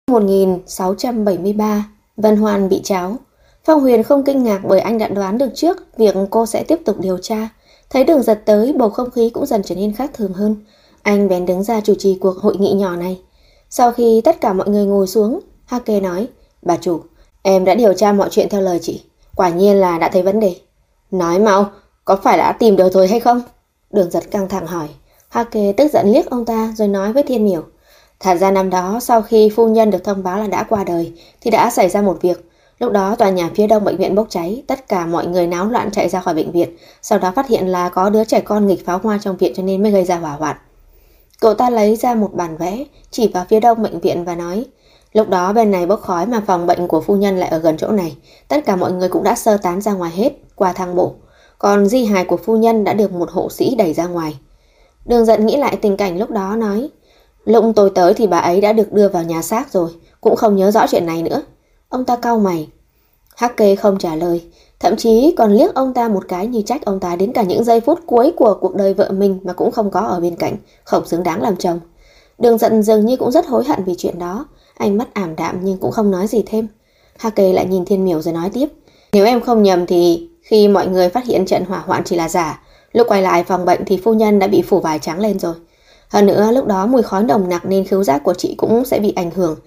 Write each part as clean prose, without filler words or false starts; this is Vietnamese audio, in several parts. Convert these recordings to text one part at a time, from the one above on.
1673, Vân Hoan bị tráo. Phong Huyền không kinh ngạc bởi anh đã đoán được trước việc cô sẽ tiếp tục điều tra. Thấy Đường Giật tới, bầu không khí cũng dần trở nên khác thường hơn. Anh bèn đứng ra chủ trì cuộc hội nghị nhỏ này. Sau khi tất cả mọi người ngồi xuống, Hake nói: "Bà chủ, em đã điều tra mọi chuyện theo lời chị. Quả nhiên là đã thấy vấn đề. Nói mau, có phải đã tìm được rồi hay không?" Đường Giật căng thẳng hỏi. Hake tức giận liếc ông ta rồi nói với Thiên Miểu: "Thật ra năm đó sau khi phu nhân được thông báo là đã qua đời thì đã xảy ra một việc. Lúc đó tòa nhà phía đông bệnh viện bốc cháy, tất cả mọi người náo loạn chạy ra khỏi bệnh viện, sau đó phát hiện là có đứa trẻ con nghịch pháo hoa trong viện cho nên mới gây ra hỏa hoạn." Cậu ta lấy ra một bản vẽ, chỉ vào phía đông bệnh viện và nói: "Lúc đó bên này bốc khói mà phòng bệnh của phu nhân lại ở gần chỗ này, tất cả mọi người cũng đã sơ tán ra ngoài hết qua thang bộ. Còn di hài của phu nhân đã được một hộ sĩ đẩy ra ngoài." Đường Giận nghĩ lại tình cảnh lúc đó nói: "Lúc tôi tới thì bà ấy đã được đưa vào nhà xác rồi, cũng không nhớ rõ chuyện này nữa." Ông ta cau mày. Hake không trả lời, thậm chí còn liếc ông ta một cái như trách ông ta đến cả những giây phút cuối của cuộc đời vợ mình mà cũng không có ở bên cạnh, không xứng đáng làm chồng. Đường Giận dường như cũng rất hối hận vì chuyện đó, ánh mắt ảm đạm nhưng cũng không nói gì thêm. Hake lại nhìn Thiên Miểu rồi nói tiếp: "Nếu em không nhầm thì khi mọi người phát hiện trận hỏa hoạn chỉ là giả, lúc quay lại phòng bệnh thì phu nhân đã bị phủ vải trắng lên rồi. Hơn nữa lúc đó mùi khói nồng nặc nên khứu giác của chị cũng sẽ bị ảnh hưởng.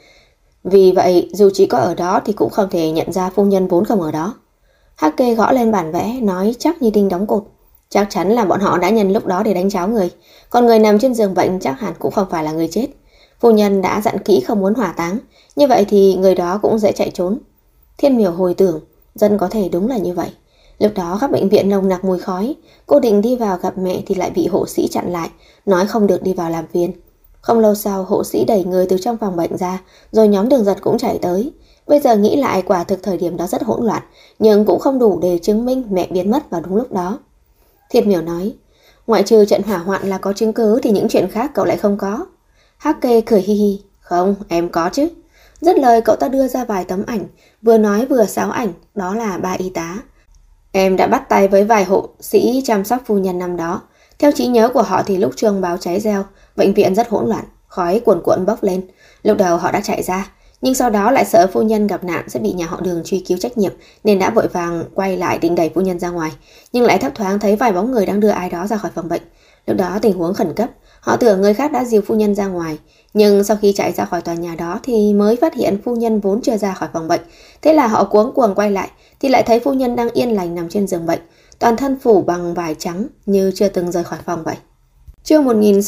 Vì vậy dù chị có ở đó thì cũng không thể nhận ra phu nhân vốn không ở đó." Hake gõ lên bản vẽ, nói chắc như đinh đóng cột: "Chắc chắn là bọn họ đã nhân lúc đó để đánh cháo người. Còn người nằm trên giường bệnh chắc hẳn cũng không phải là người chết. Phu nhân đã dặn kỹ không muốn hỏa táng, như vậy thì người đó cũng dễ chạy trốn." Thiên Miểu hồi tưởng, dân có thể đúng là như vậy. Lúc đó khắp bệnh viện nồng nặc mùi khói, cô định đi vào gặp mẹ thì lại bị hộ sĩ chặn lại, nói không được đi vào làm phiền. Không lâu sau, hộ sĩ đẩy người từ trong phòng bệnh ra, rồi nhóm Đường Giật cũng chạy tới. Bây giờ nghĩ lại quả thực thời điểm đó rất hỗn loạn, nhưng cũng không đủ để chứng minh mẹ biến mất vào đúng lúc đó. Thiên Miểu nói: "Ngoại trừ trận hỏa hoạn là có chứng cứ thì những chuyện khác cậu lại không có." Hake cười hi hi: "Không, em có chứ." Dứt lời cậu ta đưa ra vài tấm ảnh, vừa nói vừa xáo ảnh, đó là ba y tá. "Em đã bắt tay với vài hộ sĩ chăm sóc phu nhân năm đó. Theo trí nhớ của họ thì lúc chuông báo cháy reo, bệnh viện rất hỗn loạn, khói cuồn cuộn bốc lên. Lúc đầu họ đã chạy ra, nhưng sau đó lại sợ phu nhân gặp nạn sẽ bị nhà họ Đường truy cứu trách nhiệm nên đã vội vàng quay lại định đẩy phu nhân ra ngoài, nhưng lại thấp thoáng thấy vài bóng người đang đưa ai đó ra khỏi phòng bệnh. Lúc đó tình huống khẩn cấp, họ tưởng người khác đã dìu phu nhân ra ngoài, nhưng sau khi chạy ra khỏi tòa nhà đó thì mới phát hiện phu nhân vốn chưa ra khỏi phòng bệnh. Thế là họ cuống cuồng quay lại thì lại thấy phu nhân đang yên lành nằm trên giường bệnh, toàn thân phủ bằng vải trắng như chưa từng rời khỏi phòng vậy." Chương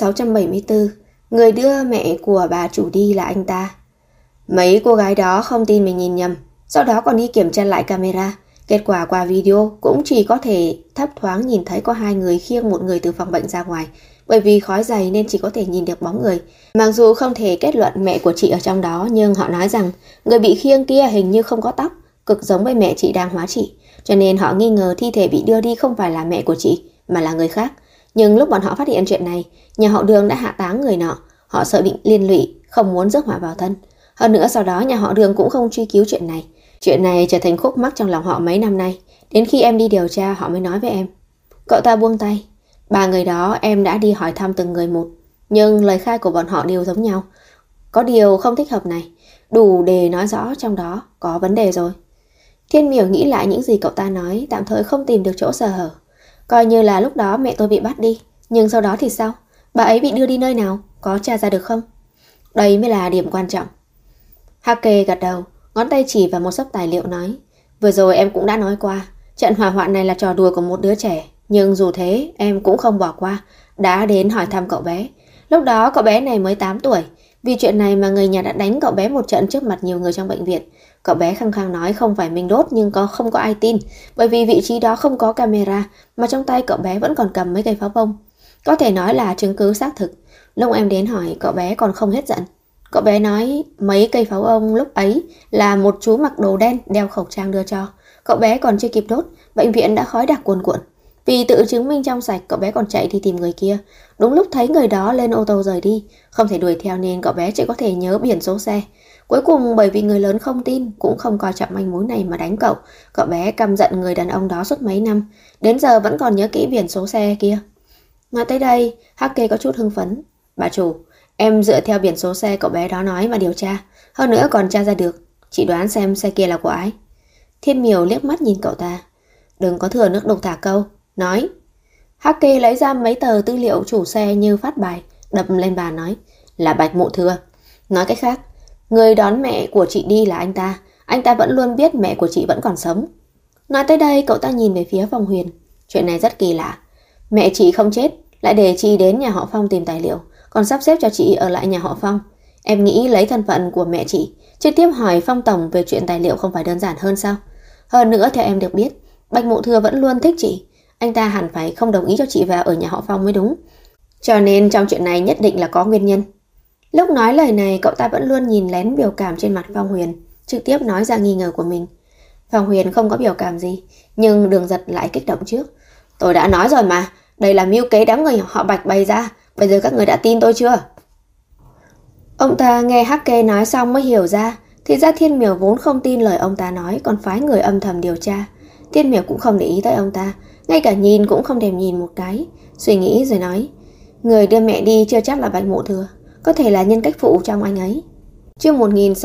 1674. Người đưa mẹ của bà chủ đi là anh ta. Mấy cô gái đó không tin mình nhìn nhầm, sau đó còn đi kiểm tra lại camera. Kết quả qua video cũng chỉ có thể thấp thoáng nhìn thấy có hai người khiêng một người từ phòng bệnh ra ngoài. Bởi vì khói dày nên chỉ có thể nhìn được bóng người. Mặc dù không thể kết luận mẹ của chị ở trong đó, nhưng họ nói rằng người bị khiêng kia hình như không có tóc, cực giống với mẹ chị đang hóa trị. Cho nên họ nghi ngờ thi thể bị đưa đi không phải là mẹ của chị, mà là người khác. Nhưng lúc bọn họ phát hiện chuyện này, nhà họ Đường đã hạ táng người nọ. Họ sợ bị liên lụy, không muốn rước họa vào thân. Hơn nữa sau đó nhà họ Đường cũng không truy cứu chuyện này. Chuyện này trở thành khúc mắc trong lòng họ mấy năm nay. Đến khi em đi điều tra họ mới nói với em." Cậu ta buông tay. "Ba người đó em đã đi hỏi thăm từng người một, nhưng lời khai của bọn họ đều giống nhau. Có điều không thích hợp này, đủ để nói rõ trong đó có vấn đề rồi." Thiên Miểu nghĩ lại những gì cậu ta nói, tạm thời không tìm được chỗ sơ hở. "Coi như là lúc đó mẹ tôi bị bắt đi, nhưng sau đó thì sao? Bà ấy bị đưa đi nơi nào? Có tra ra được không?" Đây mới là điểm quan trọng. Hake gật đầu, ngón tay chỉ vào một xấp tài liệu nói: "Vừa rồi em cũng đã nói qua, trận hỏa hoạn này là trò đùa của một đứa trẻ. Nhưng dù thế em cũng không bỏ qua, đã đến hỏi thăm cậu bé. Lúc đó cậu bé này mới 8 tuổi. Vì chuyện này mà người nhà đã đánh cậu bé một trận trước mặt nhiều người trong bệnh viện. Cậu bé khăng khăng nói không phải mình đốt, nhưng không có ai tin, bởi vì vị trí đó không có camera, mà trong tay cậu bé vẫn còn cầm mấy cây pháo bông. Có thể nói là chứng cứ xác thực. Lúc em đến hỏi cậu bé còn không hết giận. Cậu bé nói mấy cây pháo bông lúc ấy là một chú mặc đồ đen đeo khẩu trang đưa cho. Cậu bé còn chưa kịp đốt, bệnh viện đã khói đặc cuồn cuộn. Vì tự chứng minh trong sạch, cậu bé còn chạy đi tìm người kia. Đúng lúc thấy người đó lên ô tô rời đi, không thể đuổi theo nên cậu bé chỉ có thể nhớ biển số xe. Cuối cùng bởi vì người lớn không tin, cũng không coi trọng manh mối này mà đánh cậu. Cậu bé căm giận người đàn ông đó suốt mấy năm, đến giờ vẫn còn nhớ kỹ biển số xe kia." Nói tới đây, Hake có chút hưng phấn. "Bà chủ, Em dựa theo biển số xe cậu bé đó nói mà điều tra. Hơn nữa còn tra ra được. Chị đoán xem xe kia là của ai? Thiên Miểu liếc mắt nhìn cậu ta. Đừng có thừa nước đục thả câu. Nói. Hắc Kê lấy ra mấy tờ tư liệu chủ xe như phát bài, đập lên bàn nói. Là Bạch Mộ Thừa. Nói cách khác, người đón mẹ của chị đi là anh ta. Anh ta vẫn luôn biết mẹ của chị vẫn còn sống. Nói tới đây cậu ta nhìn về phía Phong Huyền. Chuyện này rất kỳ lạ. Mẹ chị không chết, lại để chị đến nhà họ Phong tìm tài liệu, còn sắp xếp cho chị ở lại nhà họ Phong. Em nghĩ lấy thân phận của mẹ chị, trực tiếp hỏi Phong Tổng về chuyện tài liệu không phải đơn giản hơn sao? Hơn nữa theo em được biết, Bạch Mộ Thừa vẫn luôn thích chị. Anh ta hẳn phải không đồng ý cho chị vào ở nhà họ Phong mới đúng. Cho nên trong chuyện này nhất định là có nguyên nhân. Lúc nói lời này cậu ta vẫn luôn nhìn lén biểu cảm trên mặt Phong Huyền, trực tiếp nói ra nghi ngờ của mình. Phong Huyền không có biểu cảm gì, nhưng Đường Giật lại kích động trước. Tôi đã nói rồi mà, đây là mưu kế đám người họ Bạch bày ra, bây giờ các người đã tin tôi chưa? Ông ta nghe Hắc Kê nói xong mới hiểu ra, thì ra Thiên Miểu vốn không tin lời ông ta nói, còn phái người âm thầm điều tra. Thiên Miểu cũng không để ý tới ông ta, ngay cả nhìn cũng không thèm nhìn một cái, suy nghĩ rồi nói. Người đưa mẹ đi chưa chắc là Bạch Mộ Thừa, có thể là nhân cách phụ trong anh ấy. Chương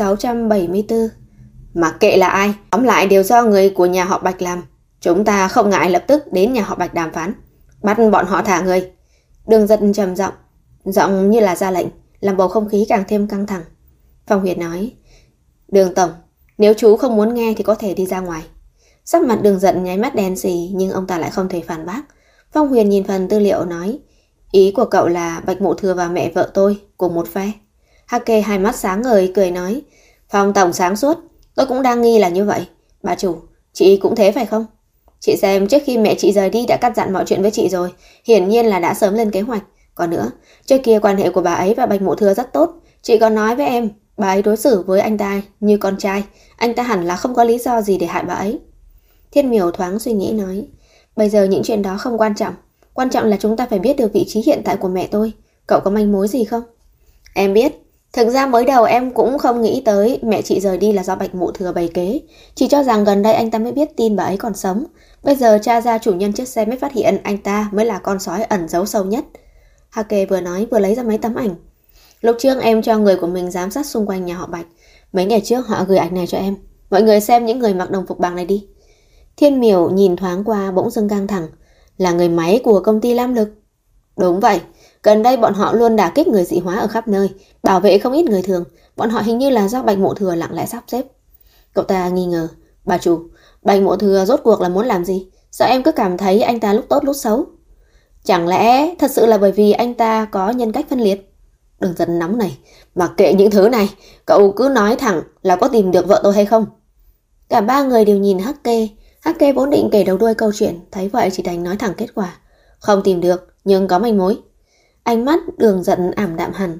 1674. Mặc kệ là ai, tóm lại đều do người của nhà họ Bạch làm. Chúng ta không ngại lập tức đến nhà họ Bạch đàm phán, bắt bọn họ thả người. Đường Giật trầm giọng, giọng như là ra lệnh, làm bầu không khí càng thêm căng thẳng. Phong Huyền nói, Đường Tổng, nếu chú không muốn nghe thì có thể đi ra ngoài. Sắc mặt Đường Giật nháy mắt đen xì, nhưng ông ta lại không thể phản bác. Phong Huyền nhìn phần tư liệu nói, ý của cậu là Bạch Mộ Thừa và mẹ vợ tôi cùng một phe. Hắc Kê hai mắt sáng ngời cười nói, Phong Tổng sáng suốt, tôi cũng đang nghi là như vậy. Bà chủ, chị cũng thế phải không? Chị xem trước khi mẹ chị rời đi đã cắt dặn mọi chuyện với chị rồi, hiển nhiên là đã sớm lên kế hoạch. Còn nữa, trước kia quan hệ của bà ấy và Bạch Mộ Thừa rất tốt. Chị còn nói với em, bà ấy đối xử với anh ta như con trai, anh ta hẳn là không có lý do gì để hại bà ấy. Thiên Miểu thoáng suy nghĩ nói, bây giờ những chuyện đó không quan trọng là chúng ta phải biết được vị trí hiện tại của mẹ tôi. Cậu có manh mối gì không? Em biết, thực ra mới đầu em cũng không nghĩ tới mẹ chị rời đi là do Bạch Mộ Thừa bày kế, chỉ cho rằng gần đây anh ta mới biết tin bà ấy còn sống. Bây giờ tra ra chủ nhân chiếc xe mới phát hiện anh ta mới là con sói ẩn giấu sâu nhất. Hà Kê vừa nói vừa lấy ra mấy tấm ảnh. Lúc trước em cho người của mình giám sát xung quanh nhà họ Bạch. Mấy ngày trước họ gửi ảnh này cho em. Mọi người xem những người mặc đồng phục bằng này đi. Thiên Miểu nhìn thoáng qua bỗng dưng căng thẳng. Là người máy của công ty Lam Lực. Đúng vậy, gần đây bọn họ luôn đả kích người dị hóa ở khắp nơi, bảo vệ không ít người thường. Bọn họ hình như là do Bạch Mộ Thừa lặng lẽ sắp xếp. Cậu ta nghi ngờ, bà chủ, Bạch Mộ Thừa rốt cuộc là muốn làm gì? Sao em cứ cảm thấy anh ta lúc tốt lúc xấu? Chẳng lẽ thật sự là bởi vì anh ta có nhân cách phân liệt? Đừng giận nóng này, mặc kệ những thứ này, cậu cứ nói thẳng là có tìm được vợ tôi hay không? Cả ba người đều nhìn Hắc Kê. Hắc Kê vốn định kể đầu đuôi câu chuyện, thấy vậy chỉ đành nói thẳng kết quả. Không tìm được, nhưng có manh mối. Ánh mắt Đường Giận ảm đạm hẳn.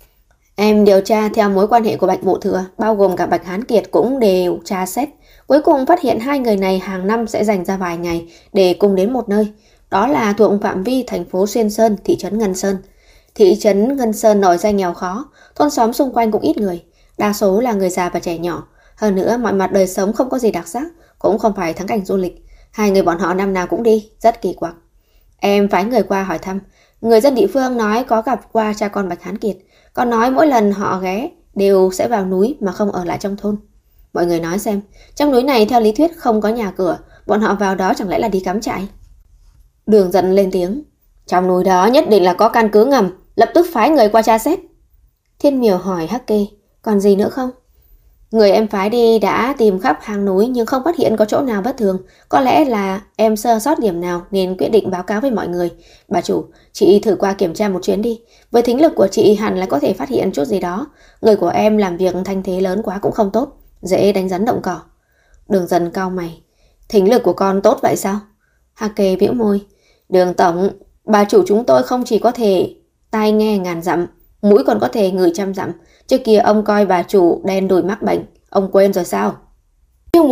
Em điều tra theo mối quan hệ của Bạch Mộ Thừa, bao gồm cả Bạch Hán Kiệt cũng đều tra xét. Cuối cùng phát hiện hai người này hàng năm sẽ dành ra vài ngày để cùng đến một nơi. Đó là thuộc phạm vi thành phố Xuyên Sơn, thị trấn Ngân Sơn. Thị trấn Ngân Sơn nổi danh nghèo khó, thôn xóm xung quanh cũng ít người, đa số là người già và trẻ nhỏ. Hơn nữa mọi mặt đời sống không có gì đặc sắc, cũng không phải thắng cảnh du lịch. Hai người bọn họ năm nào cũng đi, rất kỳ quặc. Em phái người qua hỏi thăm, người dân địa phương nói có gặp qua cha con Bạch Hán Kiệt, còn nói mỗi lần họ ghé đều sẽ vào núi mà không ở lại trong thôn. Mọi người nói xem, trong núi này theo lý thuyết không có nhà cửa, bọn họ vào đó chẳng lẽ là đi cắm trại? Đường Giận lên tiếng, trong núi đó nhất định là có căn cứ ngầm, lập tức phái người qua tra xét. Thiên Miểu hỏi Hắc Kê, còn gì nữa không? Người em phái đi đã tìm khắp hang núi nhưng không phát hiện có chỗ nào bất thường. Có lẽ là em sơ sót điểm nào nên quyết định báo cáo với mọi người. Bà chủ, chị thử qua kiểm tra một chuyến đi. Với thính lực của chị hẳn là có thể phát hiện chút gì đó. Người của em làm việc thanh thế lớn quá cũng không tốt, dễ đánh rắn động cỏ. Đường Dần cau mày. Thính lực của con tốt vậy sao? Hạc Kê bĩu môi. Đường tổng, bà chủ chúng tôi không chỉ có thể tai nghe ngàn dặm, mũi còn có thể ngửi trăm dặm. Trước kia ông coi bà chủ đen đủi mắc bệnh, ông quên rồi sao? Chương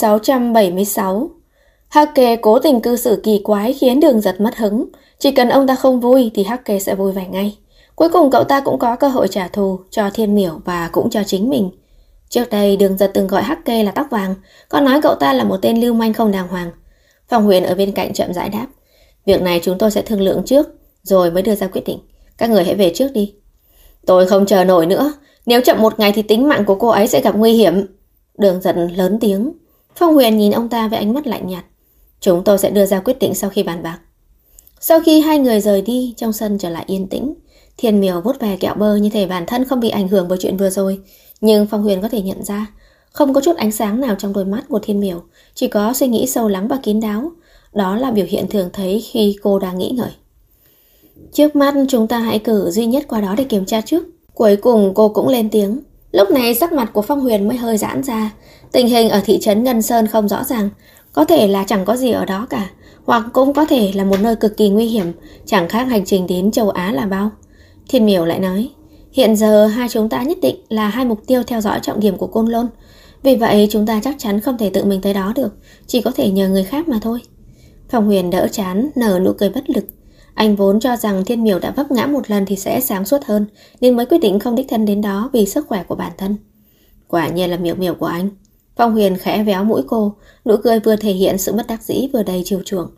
1676. Hắc Kê cố tình cư xử kỳ quái khiến Đường Giật mất hứng. Chỉ cần ông ta không vui thì Hắc Kê sẽ vui vẻ ngay. Cuối cùng cậu ta cũng có cơ hội trả thù cho Thiên Miểu và cũng cho chính mình. Trước đây Đường Giật từng gọi Hắc Kê là tóc vàng, còn nói cậu ta là một tên lưu manh không đàng hoàng. Phong Huyền ở bên cạnh chậm rãi đáp. Việc này chúng tôi sẽ thương lượng trước, rồi mới đưa ra quyết định. Các người hãy về trước đi. Tôi không chờ nổi nữa. Nếu chậm một ngày thì tính mạng của cô ấy sẽ gặp nguy hiểm. Đường Giật lớn tiếng. Phong Huyền nhìn ông ta với ánh mắt lạnh nhạt. Chúng tôi sẽ đưa ra quyết định sau khi bàn bạc. Sau khi hai người rời đi, trong sân trở lại yên tĩnh. Thiên Miểu vuốt về kẹo bơ như thể bản thân không bị ảnh hưởng bởi chuyện vừa rồi. Nhưng Phong Huyền có thể nhận ra, không có chút ánh sáng nào trong đôi mắt của Thiên Miểu, chỉ có suy nghĩ sâu lắng và kín đáo. Đó là biểu hiện thường thấy khi cô đang nghĩ ngợi. Trước mắt chúng ta hãy cử duy nhất qua đó để kiểm tra trước. Cuối cùng cô cũng lên tiếng. Lúc này sắc mặt của Phong Huyền mới hơi giãn ra. Tình hình ở thị trấn Ngân Sơn không rõ ràng. Có thể là chẳng có gì ở đó cả, hoặc cũng có thể là một nơi cực kỳ nguy hiểm, chẳng khác hành trình đến châu Á là bao. Thiên Miểu lại nói, hiện giờ hai chúng ta nhất định là hai mục tiêu theo dõi trọng điểm của Côn Lôn. Vì vậy chúng ta chắc chắn không thể tự mình tới đó được, chỉ có thể nhờ người khác mà thôi. Phong Huyền đỡ trán, nở nụ cười bất lực. Anh vốn cho rằng Thiên Miểu đã vấp ngã một lần thì sẽ sáng suốt hơn, nên mới quyết định không đích thân đến đó vì sức khỏe của bản thân. Quả nhiên là Miểu Miểu của anh. Phong Huyền khẽ véo mũi cô, nụ cười vừa thể hiện sự bất đắc dĩ vừa đầy chiều chuộng.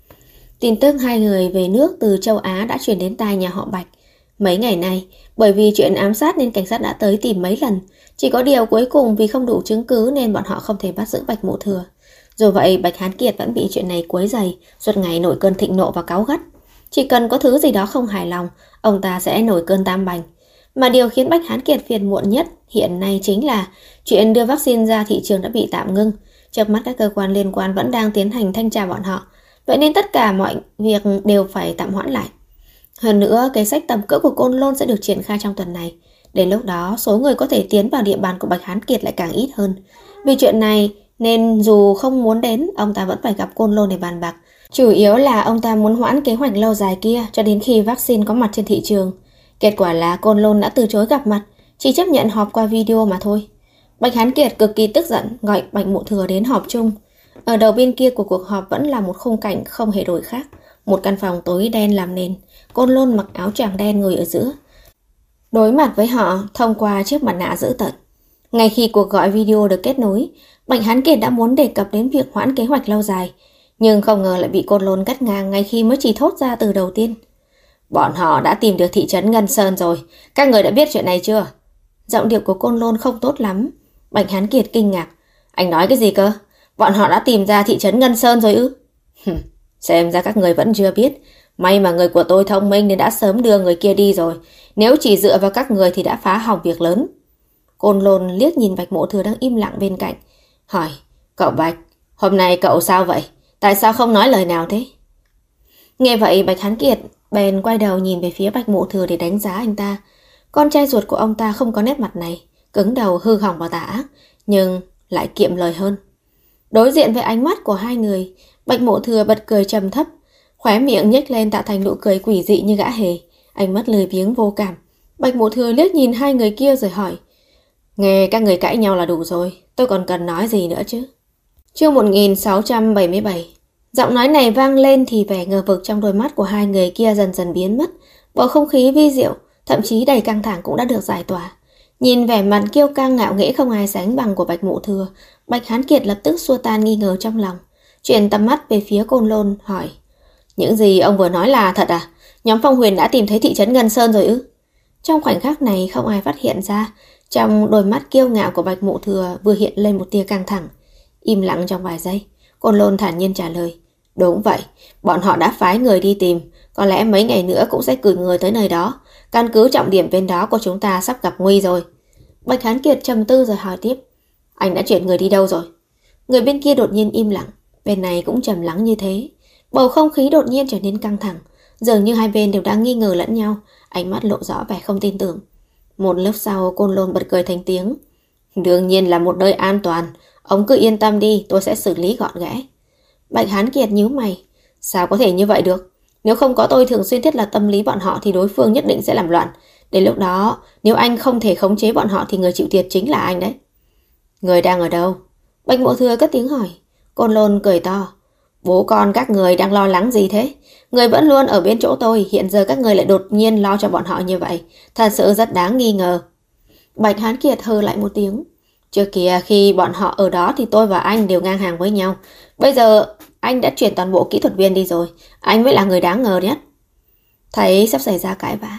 Tin tức hai người về nước từ châu Á đã truyền đến tai nhà họ Bạch. Mấy ngày nay, bởi vì chuyện ám sát nên cảnh sát đã tới tìm mấy lần. Chỉ có điều cuối cùng vì không đủ chứng cứ nên bọn họ không thể bắt giữ Bạch Mộ Thừa. Dù vậy, Bạch Hán Kiệt vẫn bị chuyện này quấy rầy, suốt ngày nổi cơn thịnh nộ và cáu gắt. Chỉ cần có thứ gì đó không hài lòng, ông ta sẽ nổi cơn tam bành. Mà điều khiến Bạch Hán Kiệt phiền muộn nhất hiện nay chính là chuyện đưa vaccine ra thị trường đã bị tạm ngưng. Trước mắt các cơ quan liên quan vẫn đang tiến hành thanh tra bọn họ. Vậy nên tất cả mọi việc đều phải tạm hoãn lại. Hơn nữa, kế sách tầm cỡ của Côn Lôn sẽ được triển khai trong tuần này. Đến lúc đó, số người có thể tiến vào địa bàn của Bạch Hán Kiệt lại càng ít hơn. Vì chuyện này nên dù không muốn đến, ông ta vẫn phải gặp Côn Lôn để bàn bạc. Chủ yếu là ông ta muốn hoãn kế hoạch lâu dài kia cho đến khi vaccine có mặt trên thị trường. Kết quả là Côn Lôn đã từ chối gặp mặt, chỉ chấp nhận họp qua video mà thôi. Bạch Hán Kiệt cực kỳ tức giận, gọi Bạch Mộ Thừa đến họp chung. Ở đầu bên kia của cuộc họp vẫn là một khung cảnh không hề đổi khác. Một căn phòng tối đen làm nền, Côn Lôn mặc áo choàng đen ngồi ở giữa. Đối mặt với họ thông qua chiếc mặt nạ dữ tợn. Ngay khi cuộc gọi video được kết nối, Bạch Hán Kiệt đã muốn đề cập đến việc hoãn kế hoạch lâu dài, nhưng không ngờ lại bị Côn Lôn cắt ngang ngay khi mới chỉ thốt ra từ đầu tiên. Bọn họ đã tìm được thị trấn Ngân Sơn rồi, các người đã biết chuyện này chưa? Giọng điệu của Côn Lôn không tốt lắm. Bạch Hán Kiệt kinh ngạc. Anh nói cái gì cơ? Bọn họ đã tìm ra thị trấn Ngân Sơn rồi ư? Xem ra các người vẫn chưa biết. May mà người của tôi thông minh nên đã sớm đưa người kia đi rồi. Nếu chỉ dựa vào các người thì đã phá hỏng việc lớn. Côn Lôn liếc nhìn Bạch Mộ Thừa đang im lặng bên cạnh, hỏi, cậu Bạch, hôm nay cậu sao vậy? Tại sao không nói lời nào thế? Nghe vậy Bạch Hán Kiệt bèn quay đầu nhìn về phía Bạch Mộ Thừa để đánh giá anh ta. Con trai ruột của ông ta không có nét mặt này, cứng đầu hư hỏng và tà ác, nhưng lại kiệm lời hơn. Đối diện với ánh mắt của hai người, Bạch Mộ Thừa bật cười trầm thấp, khóe miệng nhếch lên tạo thành nụ cười quỷ dị như gã hề, ánh mắt lười biếng vô cảm. Bạch Mộ Thừa liếc nhìn hai người kia rồi hỏi, nghe các người cãi nhau là đủ rồi, tôi còn cần nói gì nữa chứ? Chương 1677. Giọng nói này vang lên thì vẻ ngờ vực trong đôi mắt của hai người kia dần dần biến mất. Bầu không khí vi diệu, thậm chí đầy căng thẳng cũng đã được giải tỏa. Nhìn vẻ mặt kiêu căng ngạo nghễ không ai sánh bằng của Bạch Mộ Thừa, Bạch Hán Kiệt lập tức xua tan nghi ngờ trong lòng, chuyển tầm mắt về phía Côn Lôn hỏi, những gì ông vừa nói là thật à? Nhóm Phong Huyền đã tìm thấy thị trấn Ngân Sơn rồi ư? Trong khoảnh khắc này không ai phát hiện ra, trong đôi mắt kiêu ngạo của Bạch Mộ Thừa vừa hiện lên một tia căng thẳng. Im lặng trong vài giây, Côn Lôn thản nhiên trả lời, đúng vậy, bọn họ đã phái người đi tìm, có lẽ mấy ngày nữa cũng sẽ cử người tới nơi đó. Căn cứ trọng điểm bên đó của chúng ta sắp gặp nguy rồi. Bạch Hán Kiệt trầm tư rồi hỏi tiếp, anh đã chuyển người đi đâu rồi? Người bên kia đột nhiên im lặng, bên này cũng trầm lắng như thế. Bầu không khí đột nhiên trở nên căng thẳng, dường như hai bên đều đang nghi ngờ lẫn nhau, ánh mắt lộ rõ vẻ không tin tưởng. Một lúc sau Côn Lôn bật cười thành tiếng, đương nhiên là một nơi an toàn, ông cứ yên tâm đi, tôi sẽ xử lý gọn gẽ. Bạch Hán Kiệt nhíu mày, sao có thể như vậy được? Nếu không có tôi thường xuyên thiết lập tâm lý bọn họ thì đối phương nhất định sẽ làm loạn. Đến lúc đó, nếu anh không thể khống chế bọn họ thì người chịu thiệt chính là anh đấy. Người đang ở đâu? Bạch Mộ Thừa cất tiếng hỏi. Côn Lôn cười to, bố con các người đang lo lắng gì thế? Người vẫn luôn ở bên chỗ tôi, hiện giờ các người lại đột nhiên lo cho bọn họ như vậy, thật sự rất đáng nghi ngờ. Bạch Hán Kiệt hừ lại một tiếng, trước kia khi bọn họ ở đó thì tôi và anh đều ngang hàng với nhau. Bây giờ anh đã chuyển toàn bộ kỹ thuật viên đi rồi, anh mới là người đáng ngờ nhất. Thấy sắp xảy ra cãi vã,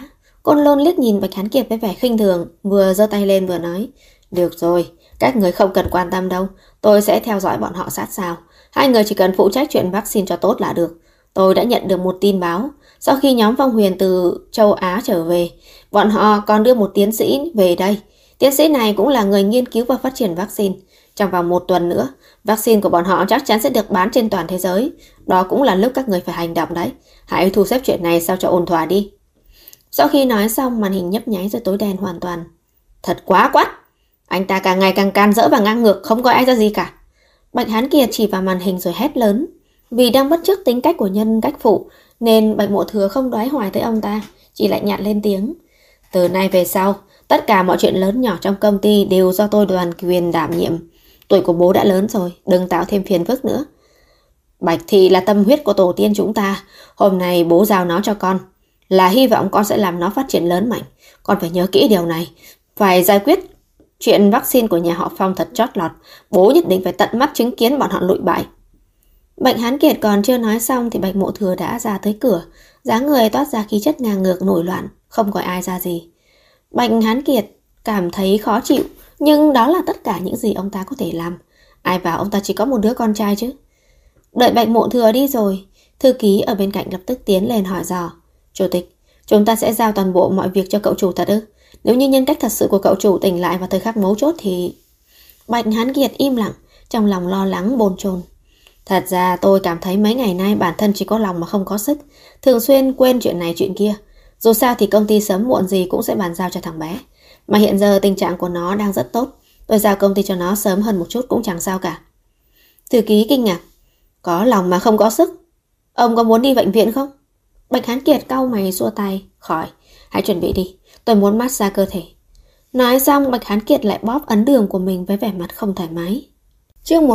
Côn Lôn liếc nhìn Bạch Hán Kiệt với vẻ khinh thường, vừa giơ tay lên vừa nói, được rồi, các người không cần quan tâm đâu, tôi sẽ theo dõi bọn họ sát sao. Hai người chỉ cần phụ trách chuyện vaccine cho tốt là được. Tôi đã nhận được một tin báo, sau khi nhóm Phong Huyền từ châu Á trở về, bọn họ còn đưa một tiến sĩ về đây. Tiến sĩ này cũng là người nghiên cứu và phát triển vaccine. Trong vòng 1 tuần nữa, vaccine của bọn họ chắc chắn sẽ được bán trên toàn thế giới. Đó cũng là lúc các người phải hành động đấy. Hãy thu xếp chuyện này sao cho ổn thỏa đi. Sau khi nói xong, màn hình nhấp nháy rồi tối đen hoàn toàn. Thật quá quắt! Anh ta càng ngày càng can dỡ và ngang ngược, không coi ai ra gì cả. Bạch Hán Kiệt chỉ vào màn hình rồi hét lớn. Vì đang bắt chước tính cách của nhân cách phụ, nên Bạch Mộ Thừa không đoái hoài tới ông ta, chỉ lại nhạt lên tiếng. Từ nay về sau, tất cả mọi chuyện lớn nhỏ trong công ty đều do tôi Đoàn Quyền đảm nhiệm. Tuổi của bố đã lớn rồi, đừng tạo thêm phiền phức nữa. Bạch Thị là tâm huyết của tổ tiên chúng ta. Hôm nay bố giao nó cho con, là hy vọng con sẽ làm nó phát triển lớn mạnh. Con phải nhớ kỹ điều này. Phải giải quyết chuyện vaccine của nhà họ Phong thật chót lọt. Bố nhất định phải tận mắt chứng kiến bọn họ lụi bại. Bạch Hán Kiệt còn chưa nói xong thì Bạch Mộ Thừa đã ra tới cửa. Dáng người toát ra khí chất ngang ngược nổi loạn, không coi ai ra gì. Bạch Hán Kiệt cảm thấy khó chịu, nhưng đó là tất cả những gì ông ta có thể làm. Ai bảo ông ta chỉ có một đứa con trai chứ. Đợi Bạch Mộ Thừa đi rồi, thư ký ở bên cạnh lập tức tiến lên hỏi dò. Chủ tịch, chúng ta sẽ giao toàn bộ mọi việc cho cậu chủ thật ư? Nếu như nhân cách thật sự của cậu chủ tỉnh lại vào thời khắc mấu chốt thì... Bạch Hán Kiệt im lặng, trong lòng lo lắng bồn chồn. Thật ra tôi cảm thấy mấy ngày nay bản thân chỉ có lòng mà không có sức, thường xuyên quên chuyện này chuyện kia. Dù sao thì công ty sớm muộn gì cũng sẽ bàn giao cho thằng bé. Mà hiện giờ tình trạng của nó đang rất tốt, tôi giao công ty cho nó sớm hơn một chút cũng chẳng sao cả. Thư ký kinh ngạc. Có lòng mà không có sức. Ông có muốn đi bệnh viện không? Bạch Hán Kiệt cau mày xua tay. Khỏi, hãy chuẩn bị đi, tôi muốn massage cơ thể. Nói xong Bạch Hán Kiệt lại bóp ấn đường của mình với vẻ mặt không thoải mái. Chương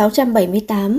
1678.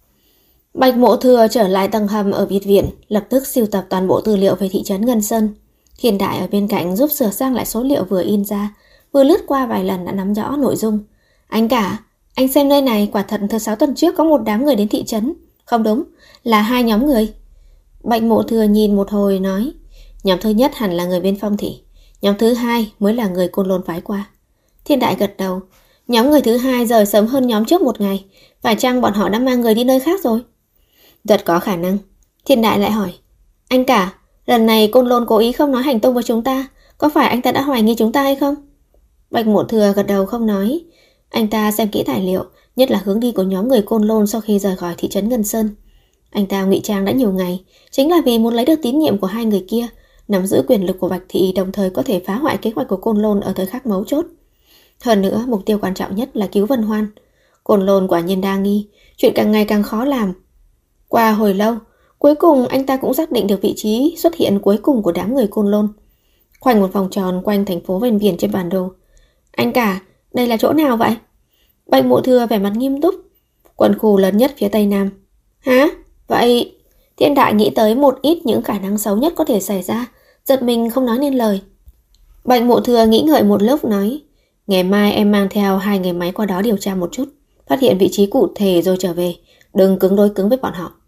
Bạch Mộ Thừa trở lại tầng hầm ở biệt viện, lập tức sưu tập toàn bộ tư liệu về thị trấn Ngân Sơn. Thiên Đại ở bên cạnh giúp sửa sang lại số liệu vừa in ra, vừa lướt qua vài lần đã nắm rõ nội dung. Anh cả, anh xem nơi này, quả thật thứ 6 tuần trước có một đám người đến thị trấn. Không đúng, là 2 nhóm người. Bạch Mộ Thừa nhìn một hồi nói, nhóm thứ nhất hẳn là người bên Phong Thị, nhóm thứ 2 mới là người Côn Lôn phái qua. Thiên Đại gật đầu, nhóm người thứ 2 rời sớm hơn nhóm trước 1 ngày, phải chăng bọn họ đã mang người đi nơi khác rồi? Rất có khả năng. Thiên Đại lại hỏi, anh cả, lần này Côn Lôn cố ý không nói hành tung với chúng ta, có phải anh ta đã hoài nghi chúng ta hay không? Bạch Mộ Thừa gật đầu không nói. Anh ta xem kỹ tài liệu, nhất là hướng đi của nhóm người Côn Lôn sau khi rời khỏi thị trấn Ngân Sơn. Anh ta ngụy trang đã nhiều ngày, chính là vì muốn lấy được tín nhiệm của 2 người kia, nắm giữ quyền lực của Bạch Thị, đồng thời có thể phá hoại kế hoạch của Côn Lôn ở thời khắc mấu chốt. Hơn nữa, mục tiêu quan trọng nhất là cứu Vân Hoan. Côn Lôn quả nhiên đa nghi, chuyện càng ngày càng khó làm. Qua hồi lâu, cuối cùng anh ta cũng xác định được vị trí xuất hiện cuối cùng của đám người Côn Lôn. Khoanh một vòng tròn quanh thành phố ven biển trên bản đồ. Anh cả, đây là chỗ nào vậy? Bạch Mộ Thừa vẻ mặt nghiêm túc. Quần khu lớn nhất phía tây nam. Hả? Vậy... Thiên Đại nghĩ tới một ít những khả năng xấu nhất có thể xảy ra, giật mình không nói nên lời. Bạch Mộ Thừa nghĩ ngợi một lúc nói, ngày mai em mang theo 2 người máy qua đó điều tra một chút, phát hiện vị trí cụ thể rồi trở về, đừng cứng đối cứng với bọn họ.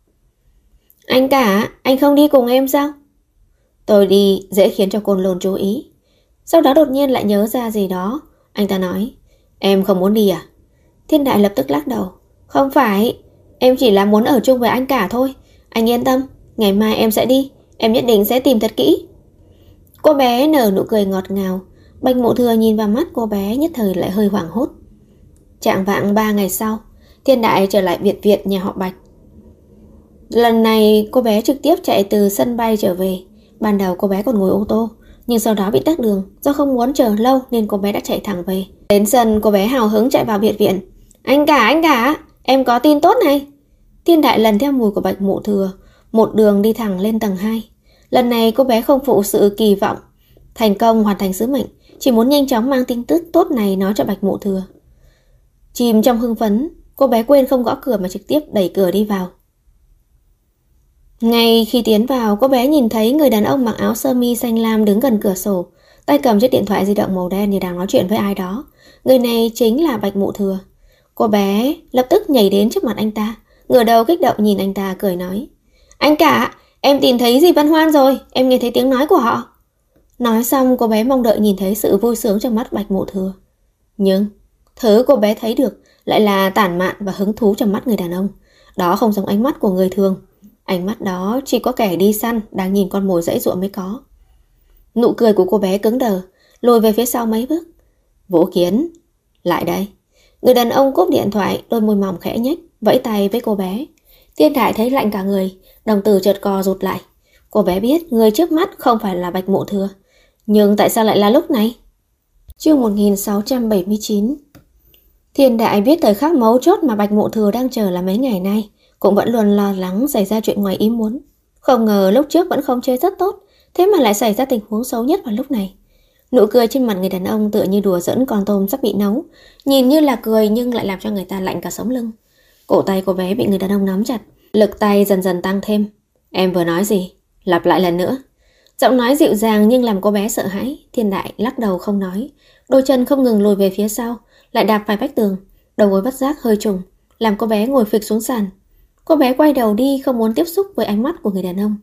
Anh cả, anh không đi cùng em sao? Tôi đi dễ khiến cho Côn Lôn chú ý. Sau đó đột nhiên lại nhớ ra gì đó. Anh ta nói, em không muốn đi à? Thiên Đại lập tức lắc đầu. Không phải, em chỉ là muốn ở chung với anh cả thôi. Anh yên tâm, ngày mai em sẽ đi. Em nhất định sẽ tìm thật kỹ. Cô bé nở nụ cười ngọt ngào. Bạch Mộ Thừa nhìn vào mắt cô bé nhất thời lại hơi hoảng hốt. Chạng vạng 3 ngày sau, Thiên Đại trở lại biệt viện nhà họ Bạch. Lần này cô bé trực tiếp chạy từ sân bay trở về. Ban đầu cô bé còn ngồi ô tô, nhưng sau đó bị tắc đường. Do không muốn chờ lâu nên cô bé đã chạy thẳng về. Đến sân, cô bé hào hứng chạy vào biệt viện. Anh cả, em có tin tốt này. Thiên Đại lần theo mùi của Bạch Mộ Thừa, một đường đi thẳng lên tầng 2. Lần này cô bé không phụ sự kỳ vọng, thành công hoàn thành sứ mệnh, chỉ muốn nhanh chóng mang tin tức tốt này nói cho Bạch Mộ Thừa. Chìm trong hưng phấn, cô bé quên không gõ cửa mà trực tiếp đẩy cửa đi vào. Ngay khi tiến vào, cô bé nhìn thấy người đàn ông mặc áo sơ mi xanh lam đứng gần cửa sổ, tay cầm chiếc điện thoại di động màu đen như đang nói chuyện với ai đó. Người này chính là Bạch Mộ Thừa. Cô bé lập tức nhảy đến trước mặt anh ta, ngửa đầu kích động nhìn anh ta cười nói, anh cả, em tìm thấy dì Vân Hoan rồi, em nghe thấy tiếng nói của họ. Nói xong cô bé mong đợi nhìn thấy sự vui sướng trong mắt Bạch Mộ Thừa. Nhưng thứ cô bé thấy được lại là tản mạn và hứng thú trong mắt người đàn ông. Đó không giống ánh mắt của người thường. Ánh mắt đó chỉ có kẻ đi săn đang nhìn con mồi giãy giụa mới có. Nụ cười của cô bé cứng đờ, lùi về phía sau mấy bước. Vũ Kiến, lại đây. Người đàn ông cúp điện thoại, đôi môi mỏng khẽ nhếch, vẫy tay với cô bé. Thiên Đại thấy lạnh cả người, đồng tử chợt co rụt lại. Cô bé biết người trước mắt không phải là Bạch Mộ Thừa, nhưng tại sao lại là lúc này? Chương 1679. Thiên Đại biết thời khắc mấu chốt mà Bạch Mộ Thừa đang chờ là mấy ngày nay, cũng vẫn luôn lo lắng xảy ra chuyện ngoài ý muốn. Không ngờ lúc trước vẫn không chơi rất tốt, thế mà lại xảy ra tình huống xấu nhất vào lúc này. Nụ cười trên mặt người đàn ông tựa như đùa giỡn con tôm sắp bị nấu, nhìn như là cười nhưng lại làm cho người ta lạnh cả sống lưng. Cổ tay cô bé bị người đàn ông nắm chặt, lực tay dần dần tăng thêm. Em vừa nói gì? Lặp lại lần nữa. Giọng nói dịu dàng nhưng làm cô bé sợ hãi. Thiên Đại lắc đầu không nói, đôi chân không ngừng lùi về phía sau, lại đạp phải vách tường, đầu gối bất giác hơi trùng, làm cô bé ngồi phịch xuống sàn. Cô bé quay đầu đi, không muốn tiếp xúc với ánh mắt của người đàn ông.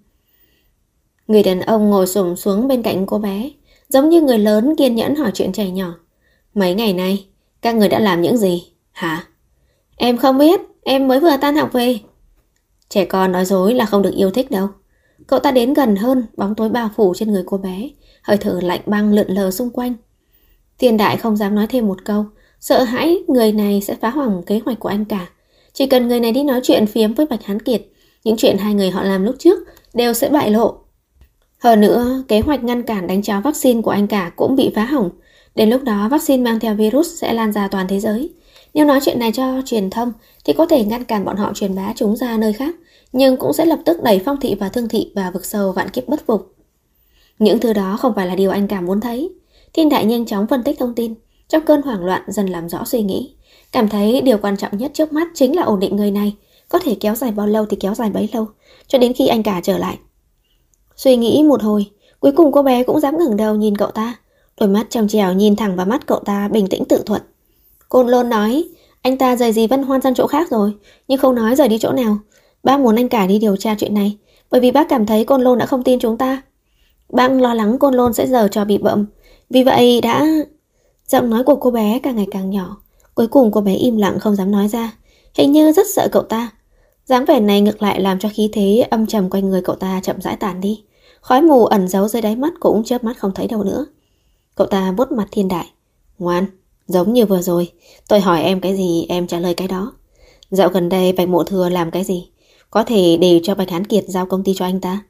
Người đàn ông ngồi xổm xuống bên cạnh cô bé, giống như người lớn kiên nhẫn hỏi chuyện trẻ nhỏ. Mấy ngày nay, các người đã làm những gì, hả? Em không biết, em mới vừa tan học về. Trẻ con nói dối là không được yêu thích đâu. Cậu ta đến gần hơn, bóng tối bao phủ trên người cô bé, hơi thở lạnh băng lượn lờ xung quanh. Thiên Đại không dám nói thêm một câu, sợ hãi người này sẽ phá hỏng kế hoạch của anh cả. Chỉ cần người này đi nói chuyện phiếm với Bạch Hán Kiệt, những chuyện hai người họ làm lúc trước đều sẽ bại lộ. Hơn nữa, kế hoạch ngăn cản đánh cháo vaccine của anh cả cũng bị phá hỏng. Đến lúc đó vaccine mang theo virus sẽ lan ra toàn thế giới. Nếu nói chuyện này cho truyền thông thì có thể ngăn cản bọn họ truyền bá chúng ra nơi khác, nhưng cũng sẽ lập tức đẩy Phong thị và Thương thị vào vực sâu vạn kiếp bất phục. Những thứ đó không phải là điều anh cả muốn thấy. Thiên Đại nhanh chóng phân tích thông tin, trong cơn hoảng loạn dần làm rõ suy nghĩ, cảm thấy điều quan trọng nhất trước mắt chính là ổn định người này, có thể kéo dài bao lâu thì kéo dài bấy lâu, cho đến khi anh cả trở lại. Suy nghĩ một hồi, cuối cùng cô bé cũng dám ngẩng đầu nhìn cậu ta, đôi mắt trong trẻo nhìn thẳng vào mắt cậu ta, bình tĩnh tự thuật. Côn Lôn nói anh ta rời dì Vân Hoan sang chỗ khác rồi, nhưng không nói rời đi chỗ nào. Bác muốn anh cả đi điều tra chuyện này, bởi vì bác cảm thấy Côn Lôn đã không tin chúng ta. Bác lo lắng Côn Lôn sẽ giở trò bị bợm, vì vậy đã... Giọng nói của cô bé càng ngày càng nhỏ. Cuối cùng cô bé im lặng không dám nói ra, hình như rất sợ cậu ta. Dáng vẻ này ngược lại làm cho khí thế âm trầm quanh người cậu ta chậm rãi tàn đi. Khói mù ẩn giấu dưới đáy mắt cũng chớp mắt không thấy đâu nữa. Cậu ta vuốt mặt Thiên Đại. Ngoan, giống như vừa rồi, tôi hỏi em cái gì em trả lời cái đó. Dạo gần đây Bạch Mộ Thừa làm cái gì? Có thể để cho Bạch Hán Kiệt giao công ty cho anh ta.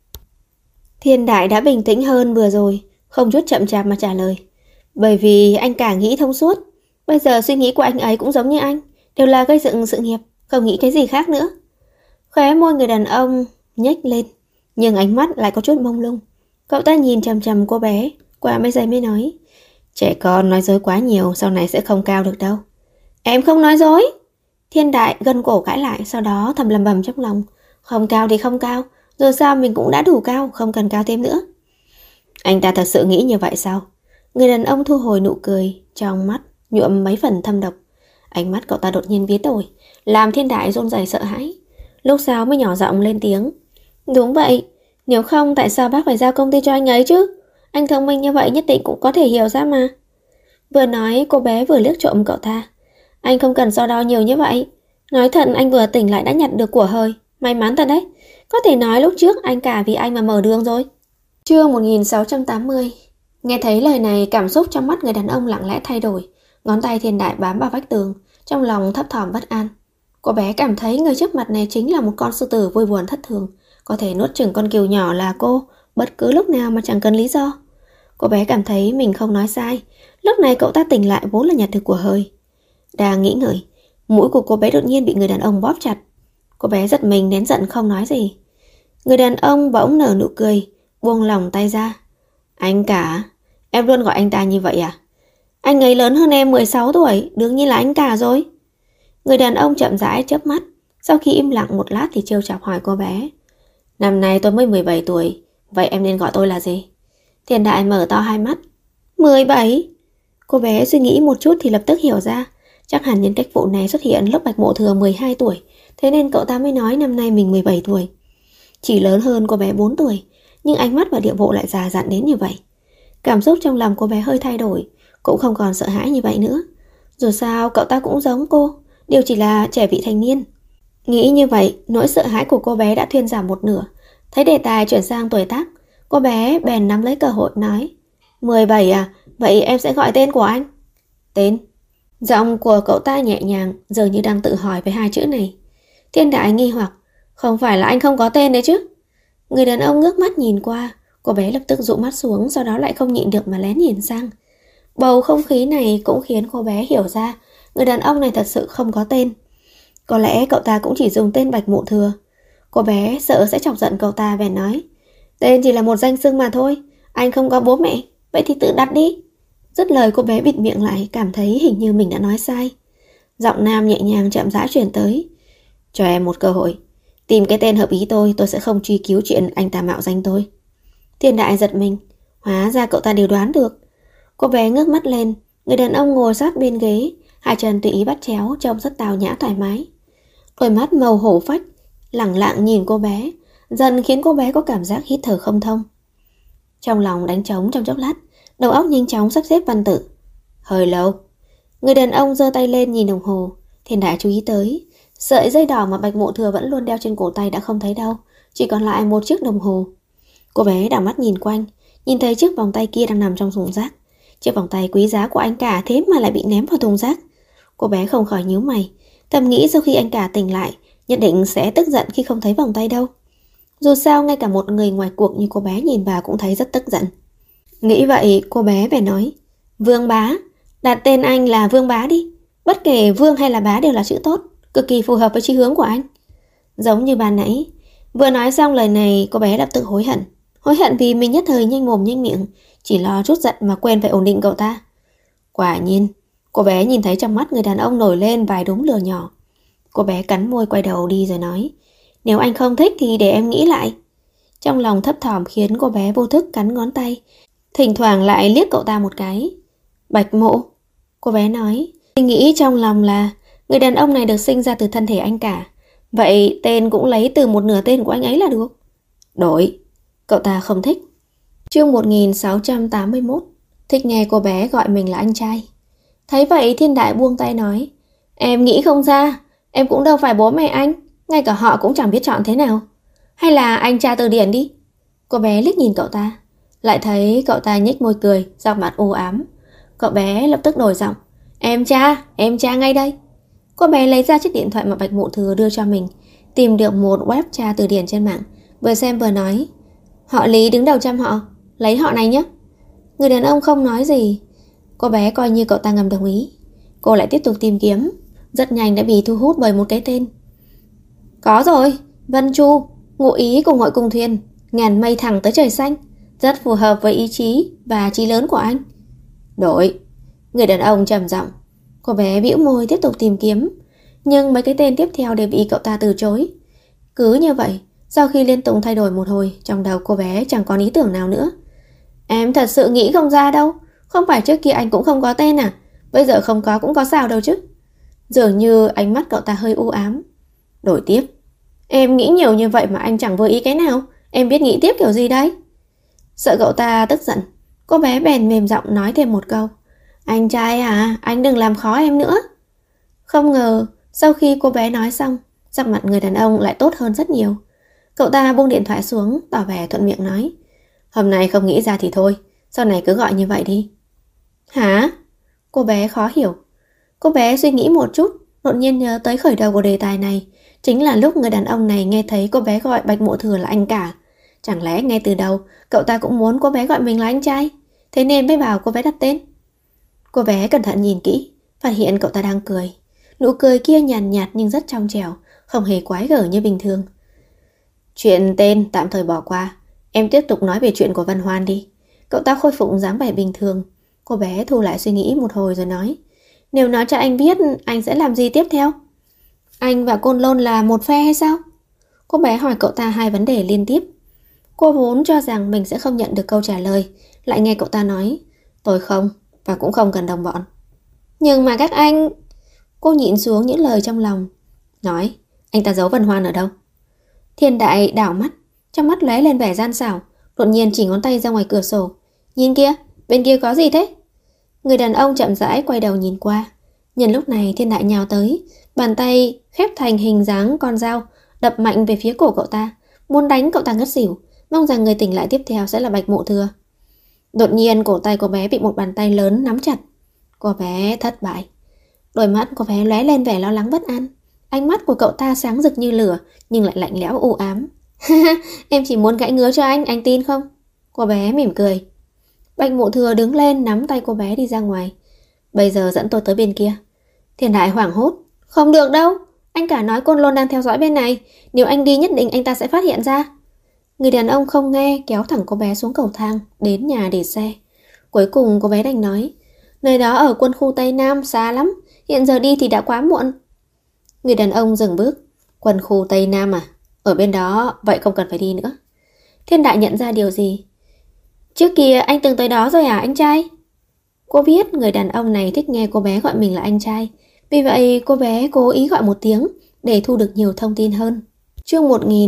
Thiên Đại đã bình tĩnh hơn vừa rồi, không chút chậm chạp mà trả lời. Bởi vì anh cả nghĩ thông suốt. Bây giờ suy nghĩ của anh ấy cũng giống như anh, đều là gây dựng sự nghiệp, không nghĩ cái gì khác nữa. Khóe môi người đàn ông nhếch lên, nhưng ánh mắt lại có chút mông lung. Cậu ta nhìn chằm chằm cô bé, qua mấy giây mới nói. Trẻ con nói dối quá nhiều, sau này sẽ không cao được đâu. Em không nói dối. Thiên Đại gân cổ cãi lại, sau đó thầm lầm bầm trong lòng. Không cao thì không cao, dù sao mình cũng đã đủ cao, không cần cao thêm nữa. Anh ta thật sự nghĩ như vậy sao? Người đàn ông thu hồi nụ cười, trong mắt nhuộm mấy phần thâm độc. Ánh mắt cậu ta đột nhiên biến đổi, làm Thiên Đại run rẩy sợ hãi. Lúc sau mới nhỏ giọng lên tiếng. Đúng vậy, nếu không tại sao bác phải giao công ty cho anh ấy chứ? Anh thông minh như vậy nhất định cũng có thể hiểu ra mà. Vừa nói cô bé vừa liếc trộm cậu ta. Anh không cần so đo nhiều như vậy. Nói thật anh vừa tỉnh lại đã nhặt được của hời. May mắn thật đấy. Có thể nói lúc trước anh cả vì anh mà mở đường rồi. Chương 1680. Nghe thấy lời này, cảm xúc trong mắt người đàn ông lặng lẽ thay đổi. Ngón tay Thiên Đại bám vào vách tường, trong lòng thấp thỏm bất an. Cô bé cảm thấy người trước mặt này chính là một con sư tử vui buồn thất thường, có thể nuốt chửng con cừu nhỏ là cô bất cứ lúc nào mà chẳng cần lý do. Cô bé cảm thấy mình không nói sai. Lúc này cậu ta tỉnh lại vốn là nhặt được của hời. Đang nghĩ ngợi, mũi của cô bé đột nhiên bị người đàn ông bóp chặt. Cô bé giật mình nén giận không nói gì. Người đàn ông bỗng nở nụ cười, buông lòng tay ra. Anh cả, em luôn gọi anh ta như vậy à? Anh ấy lớn hơn em 16 tuổi, đương nhiên là anh cả rồi. Người đàn ông chậm rãi chớp mắt, sau khi im lặng một lát thì trêu chọc hỏi cô bé. Năm nay tôi mới 17 tuổi, vậy em nên gọi tôi là gì? Thiên Đại mở to hai mắt. 17? Cô bé suy nghĩ một chút thì lập tức hiểu ra. Chắc hẳn nhân cách phụ này xuất hiện lúc Bạch Mộ Thừa 12 tuổi, thế nên cậu ta mới nói năm nay mình 17 tuổi. Chỉ lớn hơn cô bé 4 tuổi, nhưng ánh mắt và điệu bộ lại già dặn đến như vậy. Cảm xúc trong lòng cô bé hơi thay đổi, cũng không còn sợ hãi như vậy nữa. Dù sao cậu ta cũng giống cô, đều chỉ là trẻ vị thành niên. Nghĩ như vậy, nỗi sợ hãi của cô bé đã thuyên giảm một nửa. Thấy đề tài chuyển sang tuổi tác, cô bé bèn nắm lấy cơ hội nói: 17 à, vậy em sẽ gọi tên của anh. Tên? Giọng của cậu ta nhẹ nhàng, dường như đang tự hỏi về hai chữ này. Thiên Đại nghi hoặc: không phải là anh không có tên đấy chứ? Người đàn ông ngước mắt nhìn qua, cô bé lập tức dụ mắt xuống, sau đó lại không nhịn được mà lén nhìn sang. Bầu không khí này cũng khiến cô bé hiểu ra người đàn ông này thật sự không có tên. Có lẽ cậu ta cũng chỉ dùng tên Bạch Mộ Thừa. Cô bé sợ sẽ chọc giận cậu ta, bèn nói: tên chỉ là một danh xưng mà thôi, anh không có bố mẹ, vậy thì tự đặt đi. Dứt lời cô bé bịt miệng lại, cảm thấy hình như mình đã nói sai. Giọng nam nhẹ nhàng chậm rãi truyền tới: cho em một cơ hội, tìm cái tên hợp ý tôi sẽ không truy cứu chuyện anh ta mạo danh tôi. Thiên Đại giật mình, hóa ra cậu ta đều đoán được. Cô bé ngước mắt lên, người đàn ông ngồi sát bên ghế, hai chân tùy ý bắt chéo, trông rất tào nhã thoải mái. Đôi mắt màu hổ phách lẳng lặng nhìn cô bé, dần khiến cô bé có cảm giác hít thở không thông. Trong lòng đánh trống trong chốc lát, đầu óc nhanh chóng sắp xếp văn tự. Hơi lâu. Người đàn ông giơ tay lên nhìn đồng hồ. Thiên Đại chú ý tới sợi dây đỏ mà Bạch Mộ Thừa vẫn luôn đeo trên cổ tay đã không thấy đâu, chỉ còn lại một chiếc đồng hồ. Cô bé đảo mắt nhìn quanh, nhìn thấy chiếc vòng tay kia đang nằm trong thùng rác. Chiếc vòng tay quý giá của anh cả thế mà lại bị ném vào thùng rác. Cô bé không khỏi nhíu mày, thầm nghĩ sau khi anh cả tỉnh lại, nhất định sẽ tức giận khi không thấy vòng tay đâu. Dù sao ngay cả một người ngoài cuộc như cô bé nhìn vào cũng thấy rất tức giận. Nghĩ vậy, cô bé bèn nói: Vương Bá, đặt tên anh là Vương Bá đi. Bất kể Vương hay là Bá đều là chữ tốt, cực kỳ phù hợp với chí hướng của anh. Giống như ban nãy, vừa nói xong lời này, cô bé lập tức hối hận. Hối hận vì mình nhất thời nhanh mồm nhanh miệng, chỉ lo trút giận mà quên phải ổn định cậu ta. Quả nhiên, cô bé nhìn thấy trong mắt người đàn ông nổi lên vài đốm lửa nhỏ. Cô bé cắn môi quay đầu đi rồi nói: nếu anh không thích thì để em nghĩ lại. Trong lòng thấp thỏm khiến cô bé vô thức cắn ngón tay, thỉnh thoảng lại liếc cậu ta một cái. Bạch Mộ, cô bé nói. Suy nghĩ trong lòng là người đàn ông này được sinh ra từ thân thể anh cả, vậy tên cũng lấy từ một nửa tên của anh ấy là được. Đổi. Cậu ta không thích. Chương 1681. Thích nghe cô bé gọi mình là anh trai. Thấy vậy Thiên Đại buông tay nói: em nghĩ không ra, em cũng đâu phải bố mẹ anh, ngay cả họ cũng chẳng biết chọn thế nào. Hay là anh tra từ điển đi. Cô bé liếc nhìn cậu ta, lại thấy cậu ta nhếch môi cười, giọng mặt u ám. Cậu bé lập tức đổi giọng: em tra ngay đây. Cô bé lấy ra chiếc điện thoại mà Bạch Mộ Thừa đưa cho mình, tìm được một web tra từ điển trên mạng, vừa xem vừa nói: họ Lý đứng đầu trăm họ, lấy họ này nhé. Người đàn ông không nói gì. Cô bé coi như cậu ta ngầm đồng ý. Cô lại tiếp tục tìm kiếm, rất nhanh đã bị thu hút bởi một cái tên. Có rồi, Vân Chu, ngụ ý cùng hội cùng thuyền, ngàn mây thẳng tới trời xanh, rất phù hợp với ý chí và chí lớn của anh. Đổi. Người đàn ông trầm giọng. Cô bé bĩu môi tiếp tục tìm kiếm, nhưng mấy cái tên tiếp theo đều bị cậu ta từ chối. Cứ như vậy, sau khi liên tục thay đổi một hồi, trong đầu cô bé chẳng còn ý tưởng nào nữa. Em thật sự nghĩ không ra đâu. Không phải trước kia anh cũng không có tên à? Bây giờ không có cũng có sao đâu chứ. Dường như ánh mắt cậu ta hơi u ám. Đổi tiếp. Em nghĩ nhiều như vậy mà anh chẳng vừa ý cái nào. Em biết nghĩ tiếp kiểu gì đấy? Sợ cậu ta tức giận, cô bé bèn mềm giọng nói thêm một câu: anh trai à, anh đừng làm khó em nữa. Không ngờ sau khi cô bé nói xong, sắc mặt người đàn ông lại tốt hơn rất nhiều. Cậu ta buông điện thoại xuống, tỏ vẻ thuận miệng nói: hôm nay không nghĩ ra thì thôi, sau này cứ gọi như vậy đi. Hả? Cô bé khó hiểu. Cô bé suy nghĩ một chút, đột nhiên nhớ tới khởi đầu của đề tài này chính là lúc người đàn ông này nghe thấy cô bé gọi Bạch Mộ Thừa là anh cả. Chẳng lẽ ngay từ đầu cậu ta cũng muốn cô bé gọi mình là anh trai, thế nên mới bảo cô bé đặt tên. Cô bé cẩn thận nhìn kỹ, phát hiện cậu ta đang cười. Nụ cười kia nhàn nhạt nhưng rất trong trẻo, không hề quái gở như bình thường. Chuyện tên tạm thời bỏ qua, em tiếp tục nói về chuyện của Văn Hoan đi. Cậu ta khôi phục dáng vẻ bình thường. Cô bé thu lại suy nghĩ một hồi rồi nói: nếu nói cho anh biết, anh sẽ làm gì tiếp theo? Anh và Côn Lôn là một phe hay sao? Cô bé hỏi cậu ta hai vấn đề liên tiếp. Cô vốn cho rằng mình sẽ không nhận được câu trả lời, lại nghe cậu ta nói: tôi không, và cũng không cần đồng bọn. Nhưng mà các anh... Cô nhịn xuống những lời trong lòng, nói: anh ta giấu Văn Hoan ở đâu? Thiên Đại đảo mắt, trong mắt lóe lên vẻ gian xảo, đột nhiên chỉ ngón tay ra ngoài cửa sổ. Nhìn kia, Bên kia có gì thế? Người đàn ông chậm rãi quay đầu nhìn qua. Nhân lúc này Thiên Đại nhào tới, bàn tay khép thành hình dáng con dao, đập mạnh về phía cổ cậu ta, muốn đánh cậu ta ngất xỉu, mong rằng người tỉnh lại tiếp theo sẽ là Bạch Mộ Thừa. Đột nhiên cổ tay cô bé bị một bàn tay lớn nắm chặt. Cô bé thất bại. Đôi mắt cô bé lóe lên vẻ lo lắng bất an. Ánh mắt của cậu ta sáng rực như lửa, nhưng lại lạnh lẽo u ám. Em chỉ muốn gãy ngứa cho anh tin không? Cô bé mỉm cười. Bạch Mộ Thừa đứng lên nắm tay cô bé đi ra ngoài. Bây giờ dẫn tôi tới bên kia. Thiên Đại hoảng hốt. Không được đâu, anh cả nói Côn Lôn đang theo dõi bên này. Nếu anh đi nhất định anh ta sẽ phát hiện ra. Người đàn ông không nghe, kéo thẳng cô bé xuống cầu thang, đến nhà để xe. Cuối cùng cô bé đành nói, nơi đó ở quân khu Tây Nam, xa lắm, hiện giờ đi thì đã quá muộn. Người đàn ông dừng bước. Quân khu Tây Nam à? Ở bên đó, vậy không cần phải đi nữa. Thiên Đại nhận ra điều gì. Trước kia anh từng tới đó rồi à anh trai? Cô biết người đàn ông này thích nghe cô bé gọi mình là anh trai. Vì vậy cô bé cố ý gọi một tiếng để thu được nhiều thông tin hơn. Chương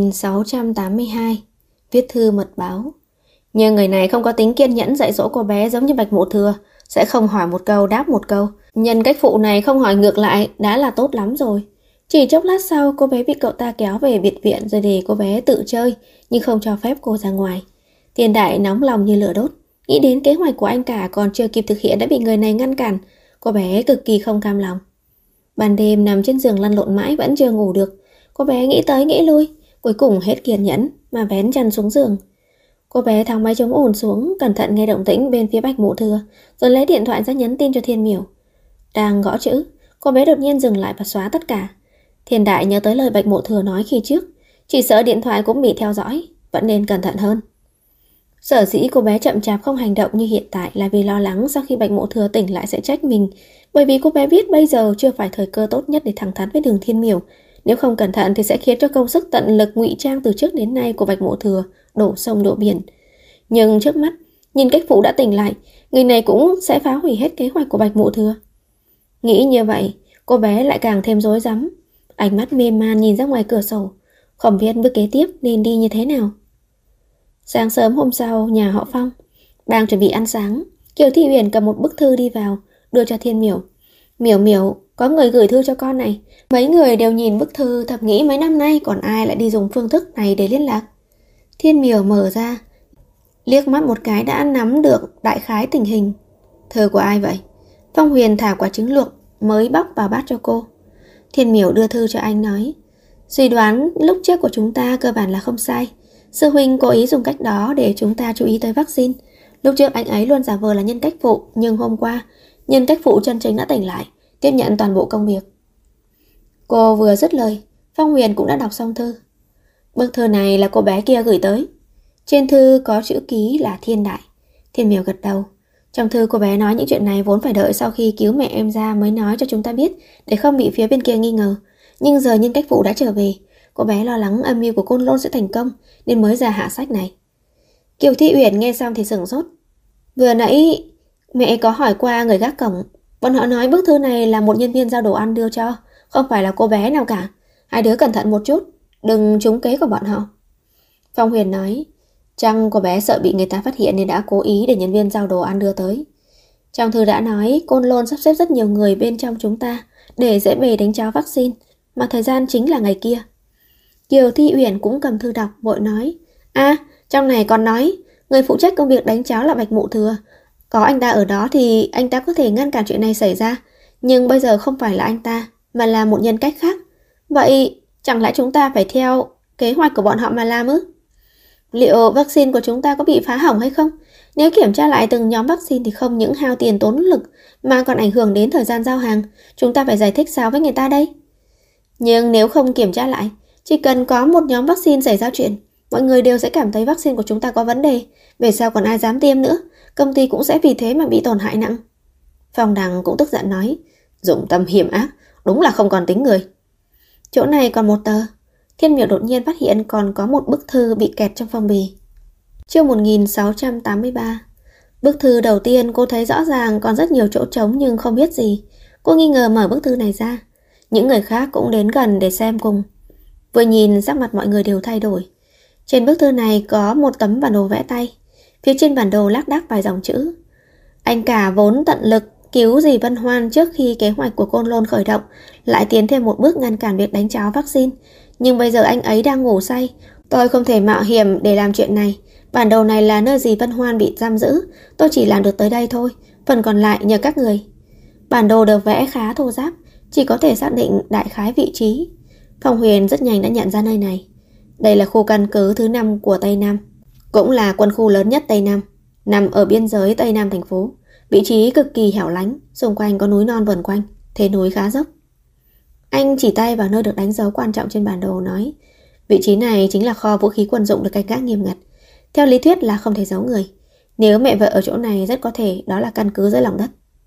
1682. Viết thư mật báo. Nhưng người này không có tính kiên nhẫn dạy dỗ cô bé giống như Bạch Mộ Thừa, sẽ không hỏi một câu đáp một câu. Nhân cách phụ này không hỏi ngược lại đã là tốt lắm rồi. Chỉ chốc lát sau cô bé bị cậu ta kéo về biệt viện rồi để cô bé tự chơi, nhưng không cho phép cô ra ngoài. Thiên Đại nóng lòng như lửa đốt, nghĩ đến kế hoạch của anh cả còn chưa kịp thực hiện đã bị người này ngăn cản. Cô bé cực kỳ không cam lòng. Ban đêm nằm trên giường lăn lộn mãi vẫn chưa ngủ được. Cô bé nghĩ tới nghĩ lui, cuối cùng hết kiên nhẫn mà vén chăn xuống giường. Cô bé tháo máy chống ồn xuống, cẩn thận nghe động tĩnh bên phía Bạch Mộ Thừa, rồi lấy điện thoại ra nhắn tin cho Thiên Miểu. Đang gõ chữ, cô bé đột nhiên dừng lại và xóa tất cả. Thiên Đại nhớ tới lời Bạch Mộ Thừa nói khi trước, chỉ sợ điện thoại cũng bị theo dõi, vẫn nên cẩn thận hơn. Sở dĩ cô bé chậm chạp không hành động như hiện tại là vì lo lắng sau khi Bạch Mộ Thừa tỉnh lại sẽ trách mình, bởi vì cô bé biết bây giờ chưa phải thời cơ tốt nhất để thẳng thắn với Đường Thiên Miểu. Nếu không cẩn thận thì sẽ khiến cho công sức tận lực ngụy trang từ trước đến nay của Bạch Mộ Thừa đổ sông đổ biển. Nhưng trước mắt, nhìn cách phụ đã tỉnh lại, người này cũng sẽ phá hủy hết kế hoạch của Bạch Mộ Thừa. Nghĩ như vậy, cô bé lại càng thêm rối rắm. Ánh mắt mê man nhìn ra ngoài cửa sổ, không biết bước kế tiếp nên đi như thế nào. Sáng sớm hôm sau, nhà họ Phong đang chuẩn bị ăn sáng. Kiều Thị Uyển cầm một bức thư đi vào, đưa cho Thiên Miểu. Miểu Miểu, có người gửi thư cho con này. Mấy người đều nhìn bức thư thầm nghĩ mấy năm nay còn ai lại đi dùng phương thức này để liên lạc. Thiên Miểu mở ra, liếc mắt một cái đã nắm được đại khái tình hình. Thư của ai vậy? Phong Huyền thả quả trứng luộc mới bóc vào bát cho cô. Thiên Miểu đưa thư cho anh nói, suy đoán lúc trước của chúng ta cơ bản là không sai. Sư huynh cố ý dùng cách đó để chúng ta chú ý tới vaccine. Lúc trước anh ấy luôn giả vờ là nhân cách phụ, nhưng hôm qua nhân cách phụ chân chính đã tỉnh lại, tiếp nhận toàn bộ công việc. Cô vừa dứt lời, Phong Huyền cũng đã đọc xong thư. Bức thư này là cô bé kia gửi tới. Trên thư có chữ ký là Thiên Đại. Thiên Miểu gật đầu. Trong thư cô bé nói những chuyện này vốn phải đợi sau khi cứu mẹ em ra mới nói cho chúng ta biết, để không bị phía bên kia nghi ngờ. Nhưng giờ nhân cách phụ đã trở về, cô bé lo lắng âm mưu của Côn Lôn sẽ thành công nên mới ra hạ sách này. Kiều Thị Uyển nghe xong thì sửng sốt. Vừa nãy mẹ có hỏi qua người gác cổng, bọn họ nói bức thư này là một nhân viên giao đồ ăn đưa cho, không phải là cô bé nào cả. Hai đứa cẩn thận một chút, đừng trúng kế của bọn họ. Phong Huyền nói, chăng cô bé sợ bị người ta phát hiện nên đã cố ý để nhân viên giao đồ ăn đưa tới. Trong thư đã nói Côn Lôn sắp xếp rất nhiều người bên trong chúng ta để dễ bề đánh cháo vaccine, mà thời gian chính là ngày kia. Kiều Thị Uyển cũng cầm thư đọc, vội nói, trong này còn nói người phụ trách công việc đánh cháo là Bạch Mộ Thừa. Có anh ta ở đó thì anh ta có thể ngăn cản chuyện này xảy ra, nhưng bây giờ không phải là anh ta, mà là một nhân cách khác. Vậy chẳng lẽ chúng ta phải theo kế hoạch của bọn họ mà làm ư? Liệu vaccine của chúng ta có bị phá hỏng hay không? Nếu kiểm tra lại từng nhóm vaccine thì không những hao tiền tốn lực mà còn ảnh hưởng đến thời gian giao hàng. Chúng ta phải giải thích sao với người ta đây? Nhưng nếu không kiểm tra lại, chỉ cần có một nhóm vaccine xảy ra chuyện, mọi người đều sẽ cảm thấy vaccine của chúng ta có vấn đề. Về sau còn ai dám tiêm nữa, công ty cũng sẽ vì thế mà bị tổn hại nặng. Phong Đằng cũng tức giận nói, dụng tâm hiểm ác, đúng là không còn tính người. Chỗ này còn một tờ. Thiên Miểu đột nhiên phát hiện còn có một bức thư bị kẹt trong phong bì. Chương 1683. Bức thư đầu tiên cô thấy rõ ràng còn rất nhiều chỗ trống nhưng không biết gì. Cô nghi ngờ mở bức thư này ra. Những người khác cũng đến gần để xem cùng. Vừa nhìn sắc mặt mọi người đều thay đổi. Trên bức thư này có một tấm bản đồ vẽ tay. Phía trên bản đồ lác đác vài dòng chữ. Anh cả vốn tận lực cứu dì Vân Hoan trước khi kế hoạch của Côn Lôn khởi động, lại tiến thêm một bước ngăn cản việc đánh cháo vaccine. Nhưng bây giờ anh ấy đang ngủ say, tôi không thể mạo hiểm để làm chuyện này. Bản đồ này là nơi dì Vân Hoan bị giam giữ, tôi chỉ làm được tới đây thôi, phần còn lại nhờ các người. Bản đồ được vẽ khá thô ráp, chỉ có thể xác định đại khái vị trí. Phong Huyền rất nhanh đã nhận ra nơi này. Đây là khu căn cứ thứ 5 của Tây Nam, cũng là quân khu lớn nhất Tây Nam, nằm ở biên giới Tây Nam thành phố. Vị trí cực kỳ hẻo lánh, xung quanh có núi non vần quanh, thế núi khá dốc. Anh chỉ tay vào nơi được đánh dấu quan trọng trên bản đồ, nói: vị trí này chính là kho vũ khí quân dụng được canh gác nghiêm ngặt. Theo lý thuyết là không thể giấu người. Nếu mẹ vợ ở chỗ này, rất có thể đó là căn cứ dưới lòng đất.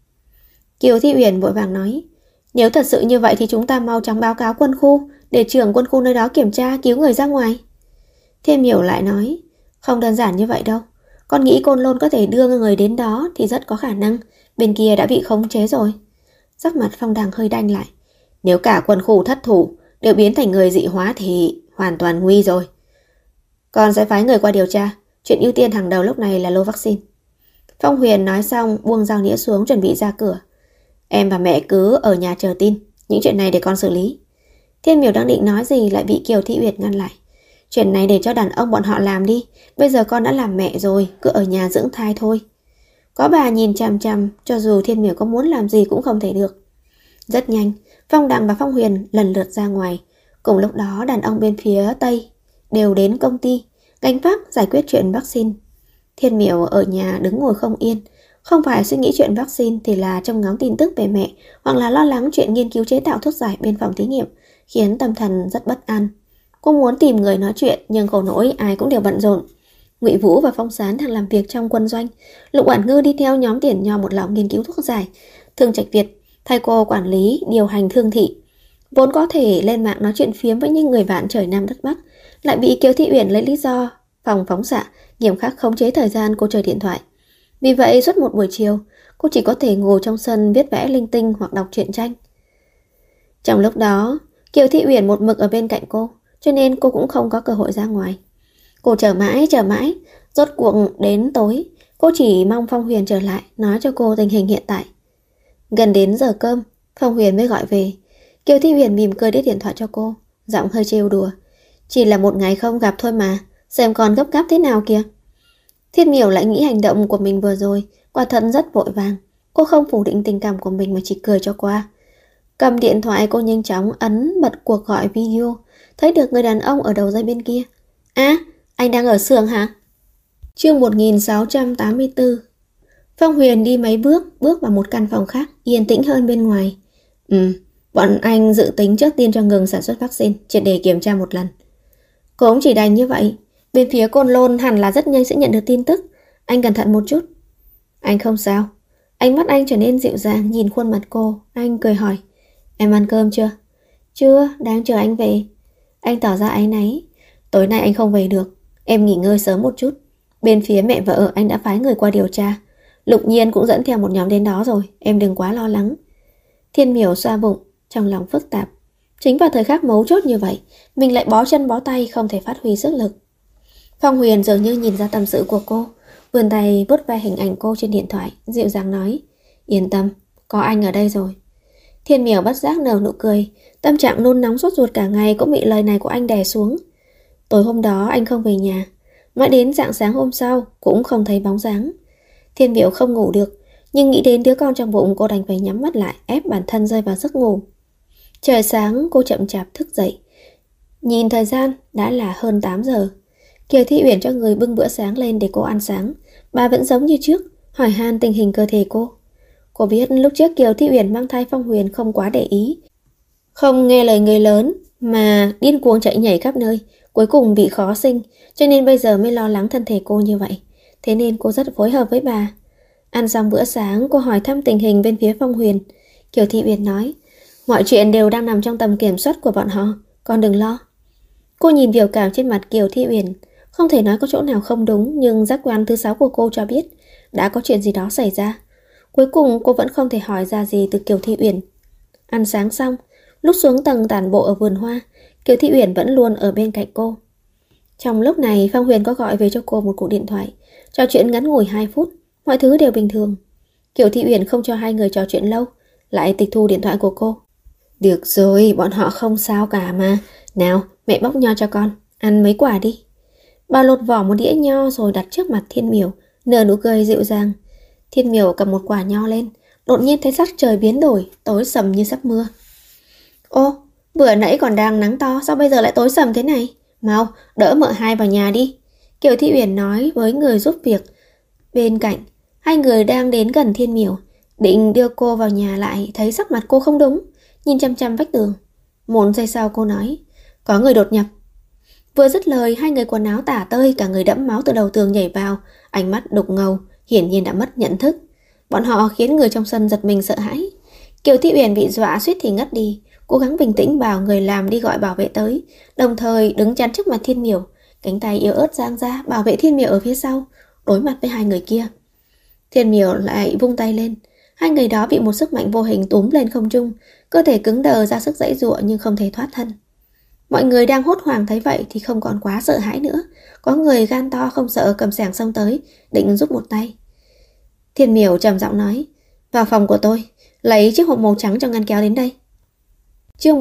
Kiều Thi Uyển vội vàng nói: nếu thật sự như vậy thì chúng ta mau chóng báo cáo quân khu, để trưởng quân khu nơi đó kiểm tra cứu người ra ngoài. Thiên Miểu lại nói: không đơn giản như vậy đâu. Con nghĩ Côn Lôn có thể đưa người đến đó thì rất có khả năng bên kia đã bị khống chế rồi. Sắc mặt Phong Đằng hơi đanh lại. Nếu cả quân khu thất thủ đều biến thành người dị hóa thì hoàn toàn nguy rồi. Con sẽ phái người qua điều tra. Chuyện ưu tiên hàng đầu lúc này là lô vaccine. Phong Huyền nói xong buông dao nĩa xuống chuẩn bị ra cửa. Em và mẹ cứ ở nhà chờ tin, những chuyện này để con xử lý. Thiên Miểu đang định nói gì lại bị Kiều Thị Uyển ngăn lại. Chuyện này để cho đàn ông bọn họ làm đi. Bây giờ con đã làm mẹ rồi, cứ ở nhà dưỡng thai thôi. Có bà nhìn chằm chằm, cho dù Thiên Miểu có muốn làm gì cũng không thể được. Rất nhanh, Phong Đằng và Phong Huyền lần lượt ra ngoài. Cùng lúc đó đàn ông bên phía Tây đều đến công ty, gánh vác giải quyết chuyện vaccine. Thiên Miểu ở nhà đứng ngồi không yên. Không phải suy nghĩ chuyện vaccine thì là trông ngóng tin tức về mẹ, hoặc là lo lắng chuyện nghiên cứu chế tạo thuốc giải bên phòng thí nghiệm, khiến tâm thần rất bất an. Cô muốn tìm người nói chuyện, nhưng khổ nỗi ai cũng đều bận rộn. Ngụy Vũ và Phong Sán đang làm việc trong quân doanh. Lục Quản Ngư đi theo nhóm Tiền Nho một lòng nghiên cứu thuốc giải. Thương Trạch Việt thay cô quản lý điều hành Thương Thị. Vốn có thể lên mạng nói chuyện phiếm với những người bạn trời Nam đất Bắc, lại bị Kiều Thị Uyển lấy lý do phòng phóng xạ nghiêm khắc khống chế thời gian cô chơi điện thoại. Vì vậy suốt một buổi chiều, cô chỉ có thể ngồi trong sân viết vẽ linh tinh hoặc đọc truyện tranh. Trong lúc đó, Kiều Thị Uyển một mực ở bên cạnh cô, cho nên cô cũng không có cơ hội ra ngoài. Cô chờ mãi, rốt cuộc đến tối, cô chỉ mong Phong Huyền trở lại, nói cho cô tình hình hiện tại. Gần đến giờ cơm, Phong Huyền mới gọi về. Kiều Thị Uyển mỉm cười đít điện thoại cho cô, giọng hơi trêu đùa. Chỉ là một ngày không gặp thôi mà, xem con gấp gáp thế nào kìa. Thiên Miểu lại nghĩ hành động của mình vừa rồi quả thật rất vội vàng. Cô không phủ định tình cảm của mình mà chỉ cười cho qua. Cầm điện thoại cô nhanh chóng ấn bật cuộc gọi video, thấy được người đàn ông ở đầu dây bên kia. Anh đang ở xưởng hả? Chương 1684. Phong Huyền đi mấy bước vào một căn phòng khác, yên tĩnh hơn bên ngoài. Bọn anh dự tính trước tiên cho ngừng sản xuất vaccine, triệt để kiểm tra một lần. Cô cũng chỉ đành như vậy. Bên phía Côn Lôn hẳn là rất nhanh sẽ nhận được tin tức. Anh cẩn thận một chút. Anh không sao. Ánh mắt anh trở nên dịu dàng nhìn khuôn mặt cô. Anh cười hỏi: em ăn cơm chưa? Chưa, đang chờ anh về. Anh tỏ ra áy náy. Tối nay anh không về được, em nghỉ ngơi sớm một chút. Bên phía mẹ vợ anh đã phái người qua điều tra. Lục Nhiên cũng dẫn theo một nhóm đến đó rồi, em đừng quá lo lắng. Thiên Miểu xoa bụng, trong lòng phức tạp. Chính vào thời khắc mấu chốt như vậy, mình lại bó chân bó tay, không thể phát huy sức lực. Phong Huyền dường như nhìn ra tâm sự của cô, vươn tay vuốt ve hình ảnh cô trên điện thoại, dịu dàng nói: yên tâm, có anh ở đây rồi. Thiên Miểu bất giác nở nụ cười, tâm trạng nôn nóng sốt ruột cả ngày cũng bị lời này của anh đè xuống. Tối hôm đó anh không về nhà, mãi đến rạng sáng hôm sau cũng không thấy bóng dáng. Thiên Miểu không ngủ được, nhưng nghĩ đến đứa con trong bụng, cô đành phải nhắm mắt lại, ép bản thân rơi vào giấc ngủ. Trời sáng, cô chậm chạp thức dậy. Nhìn thời gian, đã là hơn 8 giờ. Kiều Thị Uyển cho người bưng bữa sáng lên để cô ăn sáng. Bà vẫn giống như trước, hỏi han tình hình cơ thể cô. Cô biết lúc trước Kiều Thị Uyển mang thai Phong Huyền không quá để ý, không nghe lời người lớn mà điên cuồng chạy nhảy khắp nơi, cuối cùng bị khó sinh, cho nên bây giờ mới lo lắng thân thể cô như vậy. Thế nên cô rất phối hợp với bà. Ăn xong bữa sáng, cô hỏi thăm tình hình bên phía Phong Huyền. Kiều Thị Uyển nói: mọi chuyện đều đang nằm trong tầm kiểm soát của bọn họ, con đừng lo. Cô nhìn biểu cảm trên mặt Kiều Thị Uyển, không thể nói có chỗ nào không đúng, nhưng giác quan thứ 6 của cô cho biết đã có chuyện gì đó xảy ra. Cuối cùng cô vẫn không thể hỏi ra gì từ Kiều Thị Uyển. Ăn sáng xong, lúc xuống tầng tản bộ ở vườn hoa, Kiều Thị Uyển vẫn luôn ở bên cạnh cô. Trong lúc này, Phong Huyền có gọi về cho cô một cuộc điện thoại, trò chuyện ngắn ngủi 2 phút, mọi thứ đều bình thường. Kiều Thị Uyển không cho hai người trò chuyện lâu, lại tịch thu điện thoại của cô. Được rồi, bọn họ không sao cả mà. Nào, mẹ bóc nho cho con, ăn mấy quả đi. Bà lột vỏ một đĩa nho rồi đặt trước mặt Thiên Miểu, nở nụ cười dịu dàng. Thiên Miểu cầm một quả nho lên, đột nhiên thấy sắc trời biến đổi, tối sầm như sắp mưa. Ô, vừa nãy còn đang nắng to, sao bây giờ lại tối sầm thế này? Mau, đỡ mợ hai vào nhà đi. Kiều Thị Uyển nói với người giúp việc. Bên cạnh, hai người đang đến gần Thiên Miểu, định đưa cô vào nhà lại thấy sắc mặt cô không đúng, nhìn chăm chăm vách tường. Một giây sau cô nói, có người đột nhập. Vừa dứt lời, hai người quần áo tả tơi, cả người đẫm máu từ đầu tường nhảy vào, ánh mắt đục ngầu, hiển nhiên đã mất nhận thức. Bọn họ khiến người trong sân giật mình sợ hãi. Kiều Thị Uyển bị dọa suýt thì ngất đi, cố gắng bình tĩnh bảo người làm đi gọi bảo vệ tới, đồng thời đứng chắn trước mặt Thiên Miểu, cánh tay yếu ớt giang ra bảo vệ Thiên Miểu ở phía sau, đối mặt với hai người kia. Thiên Miểu lại vung tay lên, hai người đó bị một sức mạnh vô hình túm lên không trung, cơ thể cứng đờ ra sức giãy giụa nhưng không thể thoát thân. Mọi người đang hốt hoảng thấy vậy thì không còn quá sợ hãi nữa, có người gan to không sợ cầm xẻng xông tới, định giúp một tay. Thiên Miểu trầm giọng nói, vào phòng của tôi, lấy chiếc hộp màu trắng trong ngăn kéo đến đây. Chương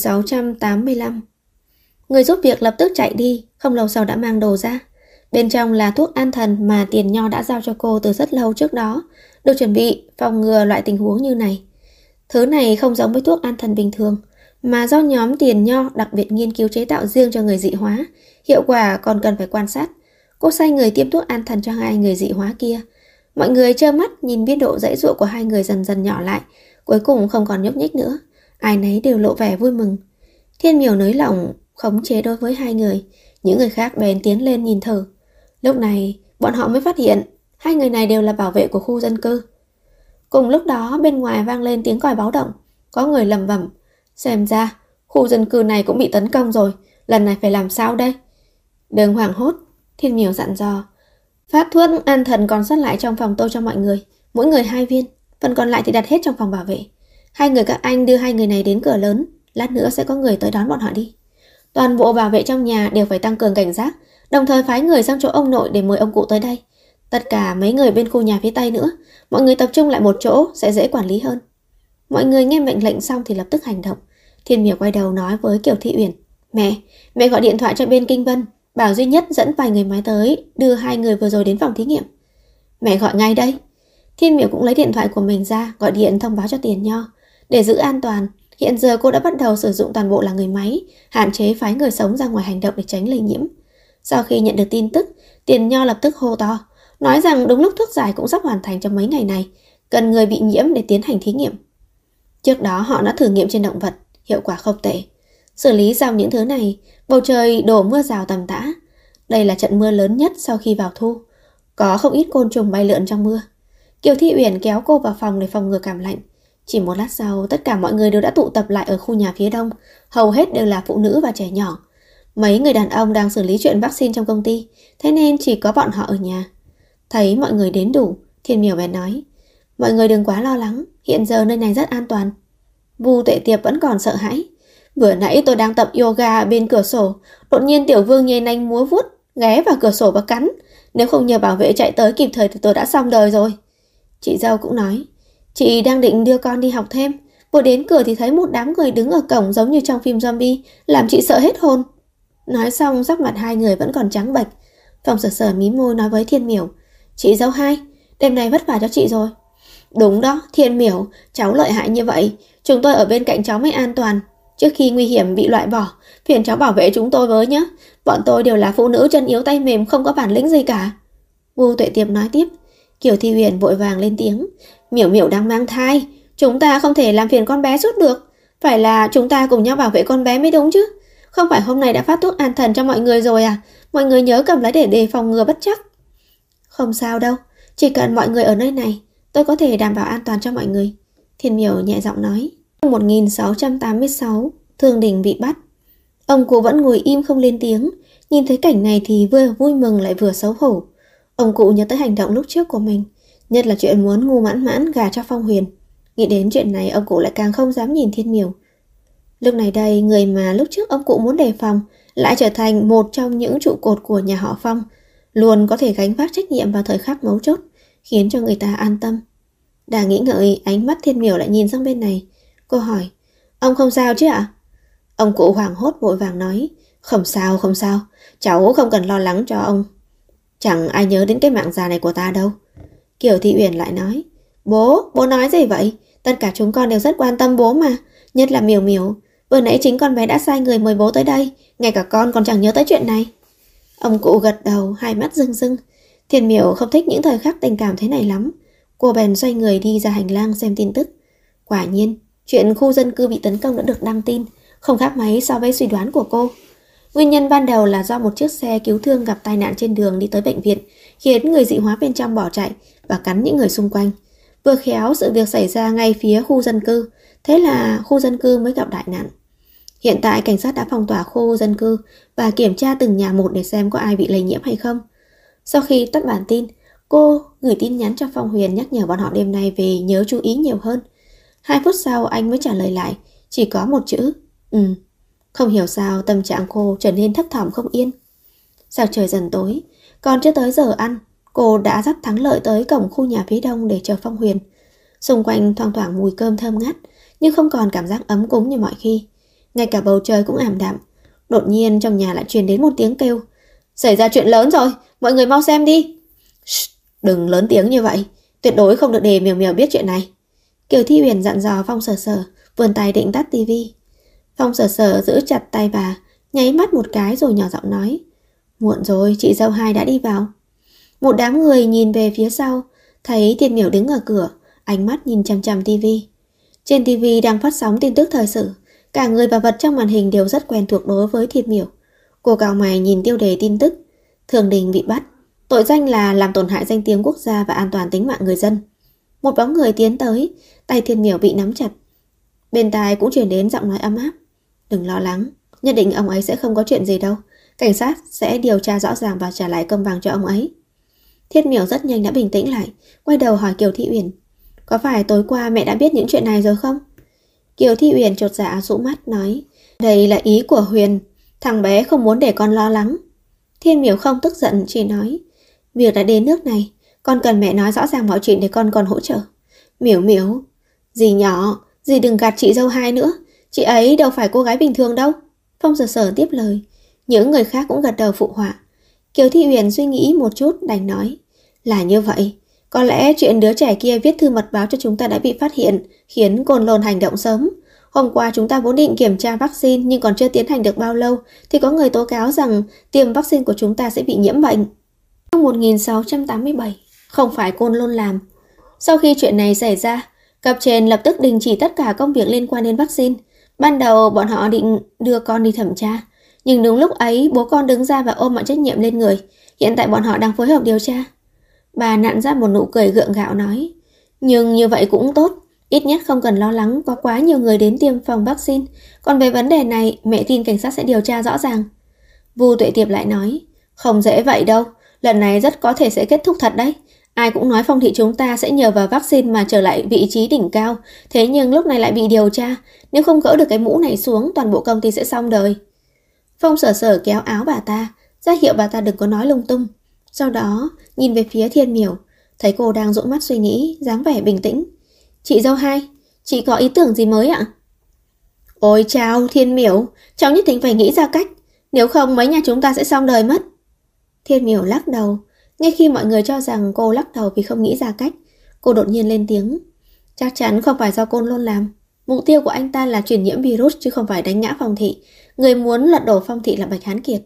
1685. Người giúp việc lập tức chạy đi, không lâu sau đã mang đồ ra. Bên trong là thuốc an thần mà Tiền Nho đã giao cho cô từ rất lâu trước đó, được chuẩn bị phòng ngừa loại tình huống như này. Thứ này không giống với thuốc an thần bình thường, mà do nhóm Tiền Nho đặc biệt nghiên cứu chế tạo riêng cho người dị hóa, hiệu quả còn cần phải quan sát. Cô sai người tiêm thuốc an thần cho hai người dị hóa kia. Mọi người trơ mắt nhìn biên độ giãy giụa của hai người dần dần nhỏ lại, cuối cùng không còn nhúc nhích nữa. Ai nấy đều lộ vẻ vui mừng. Thiên Miểu nới lỏng khống chế đối với hai người, những người khác bèn tiến lên nhìn thử. Lúc này bọn họ mới phát hiện hai người này đều là bảo vệ của khu dân cư. Cùng lúc đó bên ngoài vang lên tiếng còi báo động, có người lẩm bẩm, xem ra khu dân cư này cũng bị tấn công rồi, lần này phải làm sao đây? Đừng hoảng hốt, Thiên Miểu dặn dò. Phát thuốc an thần còn sót lại trong phòng tôi cho mọi người, mỗi người 2 viên, phần còn lại thì đặt hết trong phòng bảo vệ. Hai người các anh đưa hai người này đến cửa lớn, lát nữa sẽ có người tới đón bọn họ đi. Toàn bộ bảo vệ trong nhà đều phải tăng cường cảnh giác, đồng thời phái người sang chỗ ông nội để mời ông cụ tới đây. Tất cả mấy người bên khu nhà phía Tây nữa, mọi người tập trung lại một chỗ sẽ dễ quản lý hơn. Mọi người nghe mệnh lệnh xong thì lập tức hành động. Thiên Miểu quay đầu nói với Kiều Thị Uyển, mẹ gọi điện thoại cho bên Kinh Vân, bảo duy nhất dẫn vài người máy tới đưa hai người vừa rồi đến phòng thí nghiệm. Mẹ gọi ngay đây. Thiên Miểu cũng lấy điện thoại của mình ra, gọi điện thông báo cho Tiền Nho. Để giữ an toàn, hiện giờ cô đã bắt đầu sử dụng toàn bộ là người máy, hạn chế phái người sống ra ngoài hành động để tránh lây nhiễm. Sau khi nhận được tin tức, Tiền Nho lập tức hô to, nói rằng đúng lúc thuốc giải cũng sắp hoàn thành trong mấy ngày này, cần người bị nhiễm để tiến hành thí nghiệm. Trước đó họ đã thử nghiệm trên động vật, hiệu quả không tệ. Xử lý xong những thứ này, bầu trời đổ mưa rào tầm tã. Đây là trận mưa lớn nhất sau khi vào thu. Có không ít côn trùng bay lượn trong mưa. Kiều Thị Uyển kéo cô vào phòng để phòng ngừa cảm lạnh. Chỉ một lát sau, tất cả mọi người đều đã tụ tập lại ở khu nhà phía đông, hầu hết đều là phụ nữ và trẻ nhỏ. Mấy người đàn ông đang xử lý chuyện vaccine trong công ty, thế nên chỉ có bọn họ ở nhà. Thấy mọi người đến đủ, Thiên Miểu bèn nói, mọi người đừng quá lo lắng, hiện giờ nơi này rất an toàn. Vu Tuệ Tiệp vẫn còn sợ hãi. Vừa nãy tôi đang tập yoga bên cửa sổ, đột nhiên Tiểu Vương nhây nanh múa vuốt, ghé vào cửa sổ và cắn. Nếu không nhờ bảo vệ chạy tới kịp thời thì tôi đã xong đời rồi. Chị dâu cũng nói, chị đang định đưa con đi học thêm, vừa đến cửa thì thấy một đám người đứng ở cổng giống như trong phim zombie, làm chị sợ hết hồn. Nói xong sắc mặt hai người vẫn còn trắng bệch. Phong Sở Sở mím môi nói với Thiên Miểu, chị dâu hai, đêm nay vất vả cho chị rồi. Đúng đó, Thiên Miểu, cháu lợi hại như vậy, chúng tôi ở bên cạnh cháu mới an toàn. Trước khi nguy hiểm bị loại bỏ, phiền cháu bảo vệ chúng tôi với nhé. Bọn tôi đều là phụ nữ chân yếu tay mềm, không có bản lĩnh gì cả. Vu Tuệ Tiệp nói tiếp. Kiều Thị Uyển vội vàng lên tiếng, Miểu Miểu đang mang thai, chúng ta không thể làm phiền con bé suốt được. Phải là chúng ta cùng nhau bảo vệ con bé mới đúng chứ. Không phải hôm nay đã phát thuốc an thần cho mọi người rồi à? Mọi người nhớ cầm lấy để đề phòng ngừa bất trắc. Không sao đâu, chỉ cần mọi người ở nơi này, tôi có thể đảm bảo an toàn cho mọi người. Thiên Miểu nhẹ giọng nói. 1686, Thương Đình bị bắt. Ông cụ vẫn ngồi im không lên tiếng, nhìn thấy cảnh này thì vừa vui mừng lại vừa xấu hổ. Ông cụ nhớ tới hành động lúc trước của mình, nhất là chuyện muốn ngu mãn mãn gả cho Phong Huyền. Nghĩ đến chuyện này ông cụ lại càng không dám nhìn Thiên Miểu. Lúc này đây, người mà lúc trước ông cụ muốn đề phòng lại trở thành một trong những trụ cột của nhà họ Phong, luôn có thể gánh vác trách nhiệm vào thời khắc mấu chốt, khiến cho người ta an tâm. Đang nghĩ ngợi, ánh mắt Thiên Miểu lại nhìn sang bên này. Cô hỏi, ông không sao chứ ạ? Ông cụ hoảng hốt vội vàng nói, không sao, không sao, cháu không cần lo lắng cho ông. Chẳng ai nhớ đến cái mạng già này của ta đâu. Kiều Thị Uyển lại nói, bố nói gì vậy? Tất cả chúng con đều rất quan tâm bố mà, nhất là Miểu Miểu. Vừa nãy chính con bé đã sai người mời bố tới đây, ngay cả con còn chẳng nhớ tới chuyện này. Ông cụ gật đầu, hai mắt rưng rưng. Thiên Miểu không thích những thời khắc tình cảm thế này lắm. Cô bèn xoay người đi ra hành lang xem tin tức. Quả nhiên, chuyện khu dân cư bị tấn công đã được đăng tin, không khác mấy so với suy đoán của cô. Nguyên nhân ban đầu là do một chiếc xe cứu thương gặp tai nạn trên đường đi tới bệnh viện, khiến người dị hóa bên trong bỏ chạy và cắn những người xung quanh. Vừa khéo sự việc xảy ra ngay phía khu dân cư, thế là khu dân cư mới gặp đại nạn. Hiện tại cảnh sát đã phong tỏa khu dân cư và kiểm tra từng nhà một để xem có ai bị lây nhiễm hay không. Sau khi tắt bản tin, cô gửi tin nhắn cho Phong Huyền nhắc nhở bọn họ đêm nay về nhớ chú ý nhiều hơn. 2 phút sau anh mới trả lời lại, chỉ có một chữ, Không hiểu sao tâm trạng cô trở nên thấp thỏm không yên. Sao trời dần tối, còn chưa tới giờ ăn, cô đã dắt Thắng Lợi tới cổng khu nhà phía đông để chờ Phong Huyền. Xung quanh thoang thoảng mùi cơm thơm ngát, nhưng không còn cảm giác ấm cúng như mọi khi. Ngay cả bầu trời cũng ảm đạm. Đột nhiên trong nhà lại truyền đến một tiếng kêu, xảy ra chuyện lớn rồi, mọi người mau xem đi. Đừng lớn tiếng như vậy, tuyệt đối không được để Miểu Miểu biết chuyện này. Kiều Thi Uyển dặn dò Phong Sở Sở, vươn tay định tắt tivi. Phong Sở Sở giữ chặt tay bà, nháy mắt một cái rồi nhỏ giọng nói, muộn rồi, chị dâu hai đã đi vào. Một đám người nhìn về phía sau, thấy Thiên Miểu đứng ở cửa, ánh mắt nhìn chằm chằm tivi. Trên tivi đang phát sóng tin tức thời sự, cả người và vật trong màn hình đều rất quen thuộc đối với Thiên Miểu. Cô cau mày nhìn tiêu đề tin tức, Thường Đình bị bắt, tội danh là làm tổn hại danh tiếng quốc gia và an toàn tính mạng người dân. Một bóng người tiến tới, tay Thiên Miểu bị nắm chặt. Bên tai cũng truyền đến giọng nói ấm áp, đừng lo lắng, nhất định ông ấy sẽ không có chuyện gì đâu. Cảnh sát sẽ điều tra rõ ràng và trả lại công bằng cho ông ấy. Thiên Miểu rất nhanh đã bình tĩnh lại, quay đầu hỏi Kiều Thị Uyển, có phải tối qua mẹ đã biết những chuyện này rồi không? Kiều Thị Uyển chột dạ rũ mắt nói, đây là ý của Huyền, thằng bé không muốn để con lo lắng. Thiên Miểu không tức giận, chỉ nói, việc đã đến nước này, con cần mẹ nói rõ ràng mọi chuyện để con còn hỗ trợ. Miểu Miểu, dì nhỏ, dì đừng gạt chị dâu hai nữa, chị ấy đâu phải cô gái bình thường đâu. Phong Sở Sở tiếp lời, những người khác cũng gật đầu phụ họa. Kiều Thị Uyển suy nghĩ một chút đành nói, là như vậy, có lẽ chuyện đứa trẻ kia viết thư mật báo cho chúng ta đã bị phát hiện, khiến Côn Lôn hành động sớm. Hôm qua chúng ta vốn định kiểm tra vaccine nhưng còn chưa tiến hành được bao lâu thì có người tố cáo rằng tiêm vaccine của chúng ta sẽ bị nhiễm bệnh. Năm 1687, không phải Côn Lôn làm. Sau khi chuyện này xảy ra, cấp trên lập tức đình chỉ tất cả công việc liên quan đến vaccine. Ban đầu bọn họ định đưa con đi thẩm tra, nhưng đúng lúc ấy bố con đứng ra và ôm mọi trách nhiệm lên người. Hiện tại bọn họ đang phối hợp điều tra. Bà nặn ra một nụ cười gượng gạo nói, nhưng như vậy cũng tốt, ít nhất không cần lo lắng có quá nhiều người đến tiêm phòng vaccine. Còn về vấn đề này, mẹ tin cảnh sát sẽ điều tra rõ ràng. Vu Tuệ Tiệp lại nói, không dễ vậy đâu, lần này rất có thể sẽ kết thúc thật đấy. Ai cũng nói Phong thị chúng ta sẽ nhờ vào vaccine mà trở lại vị trí đỉnh cao, thế nhưng lúc này lại bị điều tra. Nếu không gỡ được cái mũ này xuống, toàn bộ công ty sẽ xong đời. Phong Sở Sở kéo áo bà ta, ra hiệu bà ta đừng có nói lung tung. Sau đó nhìn về phía Thiên Miểu, thấy cô đang dụi mắt suy nghĩ, dáng vẻ bình tĩnh. Chị dâu hai, chị có ý tưởng gì mới ạ? Ôi chao, Thiên Miểu, cháu nhất định phải nghĩ ra cách, nếu không mấy nhà chúng ta sẽ xong đời mất. Thiên Miểu lắc đầu. Ngay khi mọi người cho rằng cô lắc đầu vì không nghĩ ra cách, cô đột nhiên lên tiếng. Chắc chắn không phải do Côn Lôn làm. Mục tiêu của anh ta là truyền nhiễm virus chứ không phải đánh ngã Phong thị. Người muốn lật đổ Phong thị là Bạch Hán Kiệt.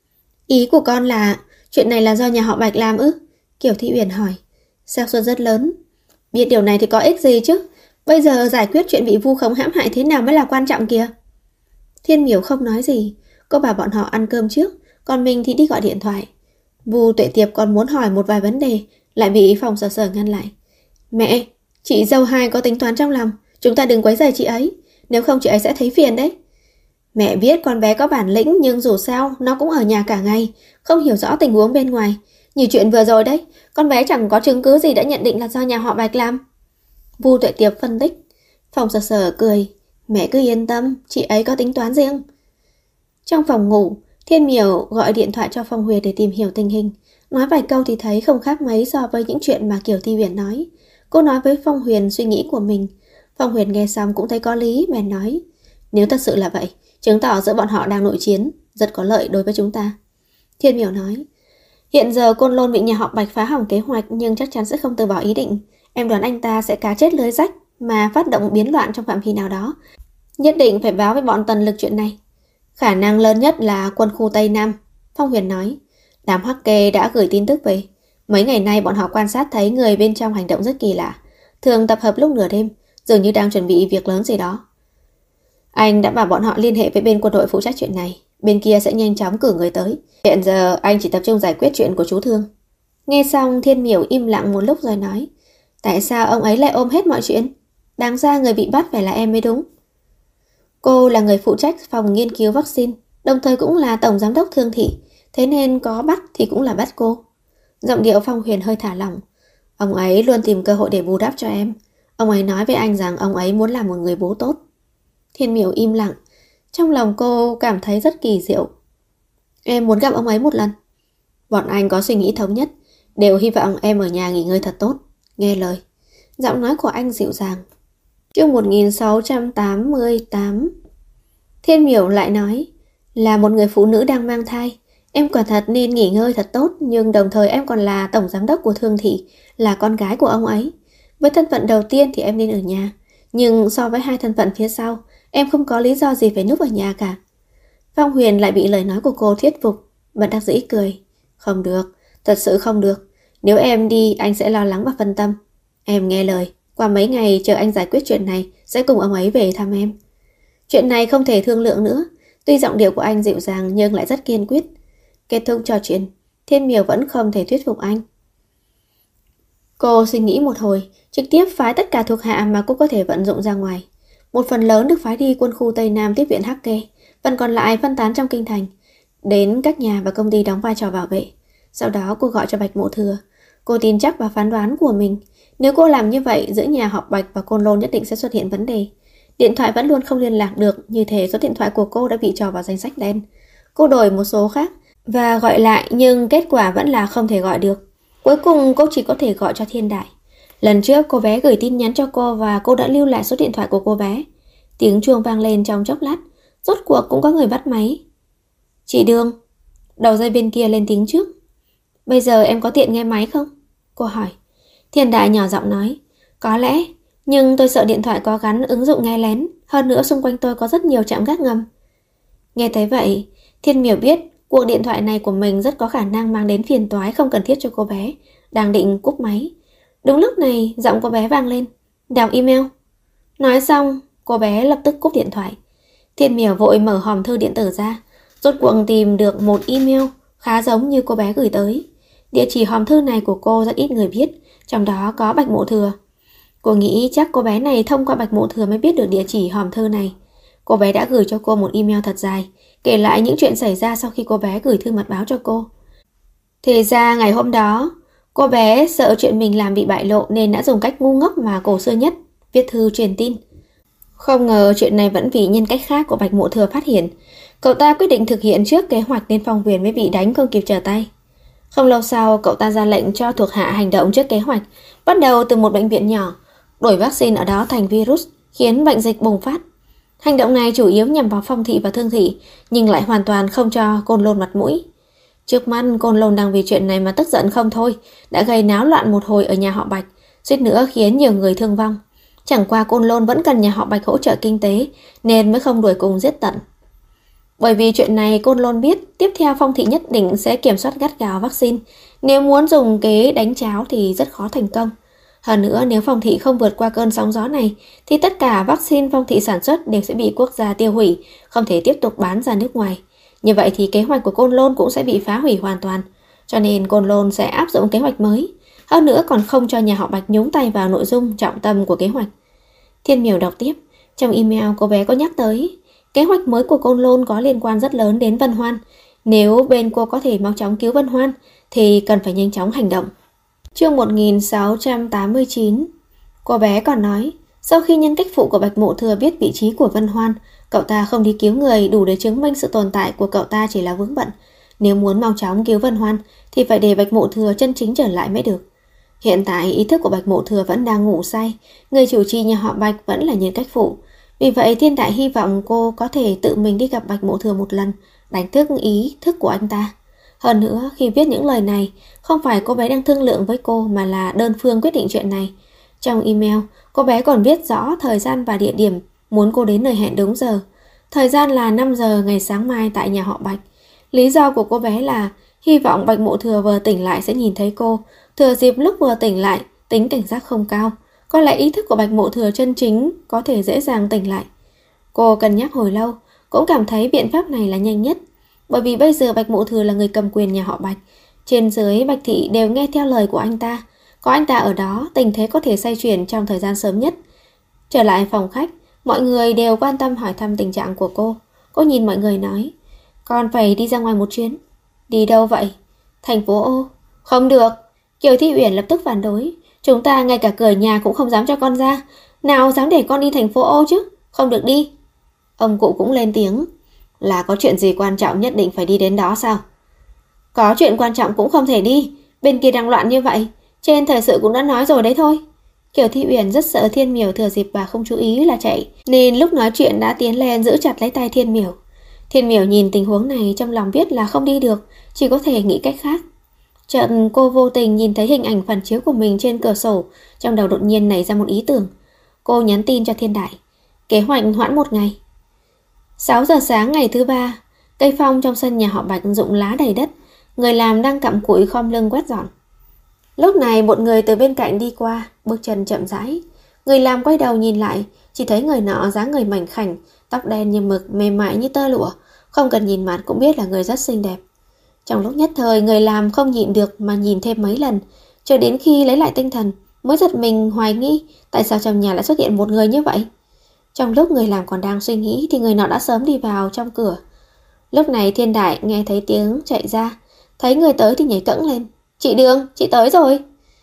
Ý của con là chuyện này là do nhà họ Bạch làm ư? Kiều Thị Uyển hỏi. Xác suất rất lớn. Biết điều này thì có ích gì chứ? Bây giờ giải quyết chuyện bị vu khống hãm hại thế nào mới là quan trọng kìa. Thiên Miểu không nói gì. Cô bảo bọn họ ăn cơm trước, còn mình thì đi gọi điện thoại. Vu Tuệ Tiệp còn muốn hỏi một vài vấn đề, lại bị Phong Sở Sở ngăn lại. Mẹ, chị dâu hai có tính toán trong lòng, chúng ta đừng quấy rầy chị ấy, nếu không chị ấy sẽ thấy phiền đấy. Mẹ biết con bé có bản lĩnh nhưng dù sao nó cũng ở nhà cả ngày, không hiểu rõ tình huống bên ngoài. Như chuyện vừa rồi đấy, con bé chẳng có chứng cứ gì đã nhận định là do nhà họ Bạch làm. Vu Tuệ Tiệp phân tích. Phong Sở Sở cười. Mẹ cứ yên tâm, chị ấy có tính toán riêng. Trong phòng ngủ, Thiên Miểu gọi điện thoại cho Phong Huyền để tìm hiểu tình hình. Nói vài câu thì thấy không khác mấy so với những chuyện mà Kiều Thi Uyển nói. Cô nói với Phong Huyền suy nghĩ của mình. Phong Huyền nghe xong cũng thấy có lý, bèn nói: nếu thật sự là vậy, chứng tỏ giữa bọn họ đang nội chiến, rất có lợi đối với chúng ta. Thiên Miểu nói: hiện giờ Côn Lôn bị nhà họ Bạch phá hỏng kế hoạch, nhưng chắc chắn sẽ không từ bỏ ý định. Em đoán anh ta sẽ cá chết lưới rách mà phát động biến loạn trong phạm vi nào đó. Nhất định phải báo với bọn Tần Lực chuyện này. Khả năng lớn nhất là quân khu Tây Nam. Phong Huyền nói: đám hacker đã gửi tin tức về. Mấy ngày nay bọn họ quan sát thấy người bên trong hành động rất kỳ lạ, thường tập hợp lúc nửa đêm, dường như đang chuẩn bị việc lớn gì đó. Anh đã bảo bọn họ liên hệ với bên quân đội phụ trách chuyện này, bên kia sẽ nhanh chóng cử người tới. Hiện giờ anh chỉ tập trung giải quyết chuyện của chú Thương. Nghe xong, Thiên Miểu im lặng một lúc rồi nói: tại sao ông ấy lại ôm hết mọi chuyện? Đáng ra người bị bắt phải là em mới đúng. Cô là người phụ trách phòng nghiên cứu vaccine, đồng thời cũng là tổng giám đốc Thương thị, thế nên có bắt thì cũng là bắt cô. Giọng điệu Phong Huyền hơi thả lỏng. Ông ấy luôn tìm cơ hội để bù đắp cho em. Ông ấy nói với anh rằng ông ấy muốn làm một người bố tốt. Thiên Miểu im lặng. Trong lòng cô cảm thấy rất kỳ diệu. Em muốn gặp ông ấy một lần. Bọn anh có suy nghĩ thống nhất, đều hy vọng em ở nhà nghỉ ngơi thật tốt, nghe lời. Giọng nói của anh dịu dàng. Chương 1688. Thiên Miểu lại nói: là một người phụ nữ đang mang thai, em quả thật nên nghỉ ngơi thật tốt, nhưng đồng thời em còn là tổng giám đốc của Thương thị, là con gái của ông ấy. Với thân phận đầu tiên thì em nên ở nhà, nhưng so với hai thân phận phía sau, em không có lý do gì phải núp ở nhà cả. Phong Huyền lại bị lời nói của cô thuyết phục, bất đắc dĩ cười. Không được, thật sự không được. Nếu em đi, anh sẽ lo lắng và phân tâm. Em nghe lời, qua mấy ngày chờ anh giải quyết chuyện này, sẽ cùng ông ấy về thăm em. Chuyện này không thể thương lượng nữa. Tuy giọng điệu của anh dịu dàng nhưng lại rất kiên quyết. Kết thúc trò chuyện, Thiên Miểu vẫn không thể thuyết phục anh. Cô suy nghĩ một hồi, trực tiếp phái tất cả thuộc hạ mà cô có thể vận dụng ra ngoài. Một phần lớn được phái đi quân khu Tây Nam tiếp viện hacker, phần còn lại phân tán trong kinh thành, đến các nhà và công ty đóng vai trò bảo vệ. Sau đó cô gọi cho Bạch Mộ Thừa. Cô tin chắc vào phán đoán của mình. Nếu cô làm như vậy, giữa nhà họ Bạch và Côn Lôn nhất định sẽ xuất hiện vấn đề. Điện thoại vẫn luôn không liên lạc được, như thế số điện thoại của cô đã bị cho vào danh sách đen. Cô đổi một số khác và gọi lại, nhưng kết quả vẫn là không thể gọi được. Cuối cùng cô chỉ có thể gọi cho Thiên Đại. Lần trước cô bé gửi tin nhắn cho cô và cô đã lưu lại số điện thoại của cô bé. Tiếng chuông vang lên trong chốc lát, rốt cuộc cũng có người bắt máy. Chị Đường. Đầu dây bên kia lên tiếng trước. Bây giờ em có tiện nghe máy không? Cô hỏi. Thiên Đại nhỏ giọng nói. Có lẽ, nhưng tôi sợ điện thoại có gắn ứng dụng nghe lén. Hơn nữa xung quanh tôi có rất nhiều trạm gác ngầm. Nghe thấy vậy, Thiên Miểu biết cuộc điện thoại này của mình rất có khả năng mang đến phiền toái không cần thiết cho cô bé. Đang định cúp máy. Đúng lúc này, giọng cô bé vang lên. Đọc email. Nói xong, cô bé lập tức cúp điện thoại. Thiên Miểu vội mở hòm thư điện tử ra, rốt cuộc tìm được một email khá giống như cô bé gửi tới. Địa chỉ hòm thư này của cô rất ít người biết, trong đó có Bạch Mộ Thừa. Cô nghĩ chắc cô bé này thông qua Bạch Mộ Thừa mới biết được địa chỉ hòm thư này. Cô bé đã gửi cho cô một email thật dài, kể lại những chuyện xảy ra sau khi cô bé gửi thư mật báo cho cô. Thì ra ngày hôm đó, cô bé sợ chuyện mình làm bị bại lộ nên đã dùng cách ngu ngốc mà cổ xưa nhất, viết thư truyền tin. Không ngờ chuyện này vẫn vì nhân cách khác của Bạch Mộ Thừa phát hiện. Cậu ta quyết định thực hiện trước kế hoạch nên Phong Huyền mới bị đánh không kịp trở tay. Không lâu sau, cậu ta ra lệnh cho thuộc hạ hành động trước kế hoạch, bắt đầu từ một bệnh viện nhỏ, đổi vaccine ở đó thành virus, khiến bệnh dịch bùng phát. Hành động này chủ yếu nhằm vào Phong thị và Thương thị, nhưng lại hoàn toàn không cho Côn Lôn mặt mũi. Trước mắt, Côn Lôn đang vì chuyện này mà tức giận không thôi, đã gây náo loạn một hồi ở nhà họ Bạch, suýt nữa khiến nhiều người thương vong. Chẳng qua Côn Lôn vẫn cần nhà họ Bạch hỗ trợ kinh tế, nên mới không đuổi cùng giết tận. Bởi vì chuyện này Côn Lôn biết, tiếp theo Phong thị nhất định sẽ kiểm soát gắt gao vaccine. Nếu muốn dùng kế đánh cháo thì rất khó thành công. Hơn nữa, nếu Phong thị không vượt qua cơn sóng gió này, thì tất cả vaccine Phong thị sản xuất đều sẽ bị quốc gia tiêu hủy, không thể tiếp tục bán ra nước ngoài. Như vậy thì kế hoạch của Côn Lôn cũng sẽ bị phá hủy hoàn toàn. Cho nên Côn Lôn sẽ áp dụng kế hoạch mới. Hơn nữa còn không cho nhà họ Bạch nhúng tay vào nội dung trọng tâm của kế hoạch. Thiên Miểu đọc tiếp. Trong email cô bé có nhắc tới kế hoạch mới của Côn Lôn có liên quan rất lớn đến Vân Hoan. Nếu bên cô có thể mau chóng cứu Vân Hoan thì cần phải nhanh chóng hành động. Chương 1689. Cô bé còn nói, sau khi nhân cách phụ của Bạch Mộ Thừa biết vị trí của Vân Hoan, cậu ta không đi cứu người đủ để chứng minh sự tồn tại của cậu ta chỉ là vướng bận. Nếu muốn mau chóng cứu Vân Hoan thì phải để Bạch Mộ Thừa chân chính trở lại mới được. Hiện tại ý thức của Bạch Mộ Thừa vẫn đang ngủ say, người chủ trì nhà họ Bạch vẫn là Nhiên Cách Phụ. Vì vậy Thiên Đại hy vọng cô có thể tự mình đi gặp Bạch Mộ Thừa một lần, đánh thức ý thức của anh ta. Hơn nữa, khi viết những lời này, không phải cô bé đang thương lượng với cô mà là đơn phương quyết định chuyện này. Trong email, cô bé còn viết rõ thời gian và địa điểm, muốn cô đến nơi hẹn đúng giờ. Thời gian là 5 giờ ngày sáng mai tại nhà họ Bạch. Lý do của cô bé là hy vọng Bạch Mộ Thừa vừa tỉnh lại sẽ nhìn thấy cô. Thừa dịp lúc vừa tỉnh lại, tính cảnh giác không cao. Có lẽ ý thức của Bạch Mộ Thừa chân chính có thể dễ dàng tỉnh lại. Cô cân nhắc hồi lâu, cũng cảm thấy biện pháp này là nhanh nhất. Bởi vì bây giờ Bạch Mộ Thừa là người cầm quyền nhà họ Bạch. Trên dưới Bạch Thị đều nghe theo lời của anh ta. Có anh ta ở đó, tình thế có thể xoay chuyển trong thời gian sớm nhất. Trở lại phòng khách, mọi người đều quan tâm hỏi thăm tình trạng của cô. Cô nhìn mọi người nói, con phải đi ra ngoài một chuyến. Đi đâu vậy? Thành phố Ô. Không được. Kiều Thi Uyển lập tức phản đối. Chúng ta ngay cả cửa nhà cũng không dám cho con ra. Nào dám để con đi thành phố Ô chứ? Không được đi. Ông cụ cũng lên tiếng. Là có chuyện gì quan trọng nhất định phải đi đến đó sao? Có chuyện quan trọng cũng không thể đi. Bên kia đang loạn như vậy. Trên thời sự cũng đã nói rồi đấy thôi. Kiều Thi Uyển rất sợ Thiên Miểu thừa dịp bà không chú ý là chạy, nên lúc nói chuyện đã tiến lên giữ chặt lấy tay Thiên Miểu. Thiên Miểu nhìn tình huống này trong lòng biết là không đi được, chỉ có thể nghĩ cách khác. Chợt cô vô tình nhìn thấy hình ảnh phản chiếu của mình trên cửa sổ, trong đầu đột nhiên nảy ra một ý tưởng. Cô nhắn tin cho Thiên Đại. Kế hoạch hoãn một ngày. 6 giờ sáng ngày thứ ba, cây phong trong sân nhà họ Bạch rụng lá đầy đất, người làm đang cặm cụi khom lưng quét dọn. Lúc này một người từ bên cạnh đi qua, bước chân chậm rãi. Người làm quay đầu nhìn lại, chỉ thấy người nọ dáng người mảnh khảnh, tóc đen như mực, mềm mại như tơ lụa, không cần nhìn mặt cũng biết là người rất xinh đẹp. Trong lúc nhất thời, người làm không nhịn được mà nhìn thêm mấy lần, cho đến khi lấy lại tinh thần, mới giật mình hoài nghi tại sao trong nhà lại xuất hiện một người như vậy. Trong lúc người làm còn đang suy nghĩ thì người nọ đã sớm đi vào trong cửa. Lúc này Thiên Đại nghe thấy tiếng chạy ra, thấy người tới thì nhảy cẫng lên. Chị Đường, chị tới rồi.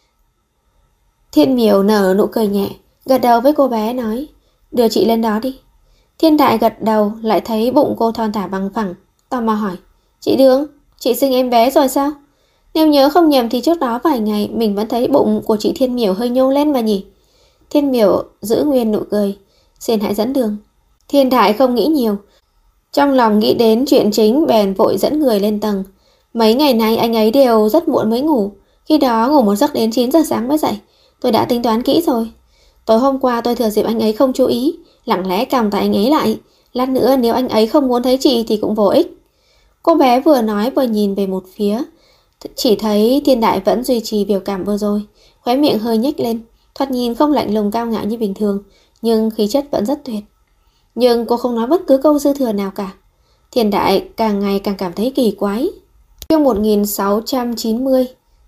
Thiên Miểu nở nụ cười nhẹ, gật đầu với cô bé nói, đưa chị lên đó đi. Thiên Đại gật đầu, lại thấy bụng cô thon thả bằng phẳng, tò mò hỏi, chị Đường, chị sinh em bé rồi sao? Nếu nhớ không nhầm thì trước đó vài ngày mình vẫn thấy bụng của chị Thiên Miểu hơi nhô lên mà nhỉ. Thiên Miểu giữ nguyên nụ cười, xin hãy dẫn đường. Thiên Đại không nghĩ nhiều, trong lòng nghĩ đến chuyện chính bèn vội dẫn người lên tầng. Mấy ngày nay anh ấy đều rất muộn mới ngủ, khi đó ngủ một giấc đến 9 giờ sáng mới dậy. Tôi đã tính toán kỹ rồi. Tối hôm qua tôi thừa dịp anh ấy không chú ý, lặng lẽ cầm tay anh ấy lại. Lát nữa nếu anh ấy không muốn thấy chị thì cũng vô ích. Cô bé vừa nói vừa nhìn về một phía, chỉ thấy Thiên Đại vẫn duy trì biểu cảm vừa rồi, khóe miệng hơi nhếch lên, thoạt nhìn không lạnh lùng cao ngạo như bình thường, nhưng khí chất vẫn rất tuyệt. Nhưng cô không nói bất cứ câu dư thừa nào cả. Thiên Đại càng ngày càng cảm thấy kỳ quái. Chương 1690.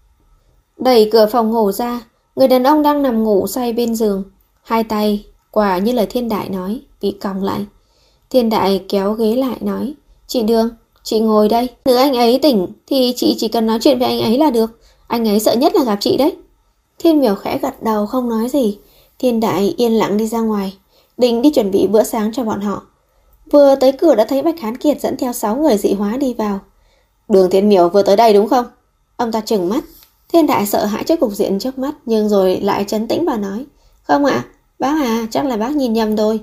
Đẩy cửa phòng ngủ ra, người đàn ông đang nằm ngủ say bên giường, hai tay quả như lời Thiên Đại nói bị còng lại. Thiên Đại kéo ghế lại nói, chị Đường, chị ngồi đây. Nếu anh ấy tỉnh thì chị chỉ cần nói chuyện với anh ấy là được. Anh ấy sợ nhất là gặp chị đấy. Thiên Miểu khẽ gật đầu không nói gì. Thiên Đại yên lặng đi ra ngoài, định đi chuẩn bị bữa sáng cho bọn họ. Vừa tới cửa đã thấy Bạch Hán Kiệt dẫn theo 6 người dị hóa đi vào. Đường Thiên Miểu vừa tới đây đúng không? Ông ta trừng mắt. Thiên Đại sợ hãi trước cục diện trước mắt, nhưng rồi lại trấn tĩnh và nói, không ạ, bác à, chắc là bác nhìn nhầm rồi.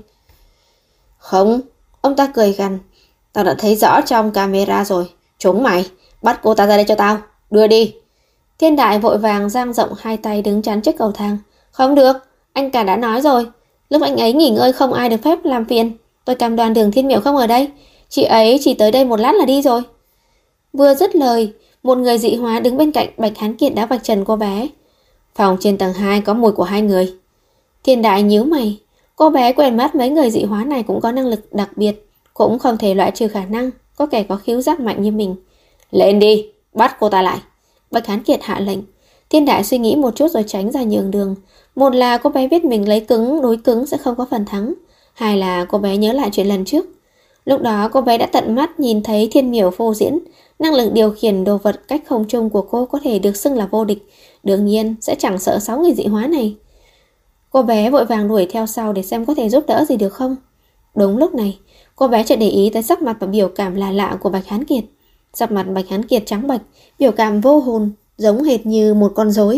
Không, ông ta cười gằn, tao đã thấy rõ trong camera rồi. Chúng mày, bắt cô ta ra đây cho tao, đưa đi. Thiên Đại vội vàng dang rộng hai tay đứng chắn trước cầu thang. Không được, anh cả đã nói rồi, lúc anh ấy nghỉ ngơi không ai được phép làm phiền. Tôi cam đoan Đường Thiên Miểu không ở đây, chị ấy chỉ tới đây một lát là đi rồi. Vừa dứt lời, một người dị hóa đứng bên cạnh Bạch Hán Kiệt đã vạch trần cô bé. Phòng trên tầng 2 có mùi của 2 người. Thiên Đại nhíu mày, cô bé quen mắt mấy người dị hóa này cũng có năng lực đặc biệt, cũng không thể loại trừ khả năng có kẻ có khiếu giác mạnh như mình. Lên đi, bắt cô ta lại. Bạch Hán Kiệt hạ lệnh. Thiên Đại suy nghĩ một chút rồi tránh ra nhường đường. Một là cô bé biết mình lấy cứng đối cứng sẽ không có phần thắng, hai là cô bé nhớ lại chuyện lần trước. Lúc đó cô bé đã tận mắt nhìn thấy Thiên Miểu phô diễn, năng lực điều khiển đồ vật cách không trung của cô có thể được xưng là vô địch, đương nhiên sẽ chẳng sợ 6 người dị hóa này. Cô bé vội vàng đuổi theo sau để xem có thể giúp đỡ gì được không. Đúng lúc này, cô bé chợt để ý tới sắc mặt và biểu cảm lạ lạ của Bạch Hán Kiệt. Sắc mặt Bạch Hán Kiệt trắng bệch, biểu cảm vô hồn, giống hệt như một con rối.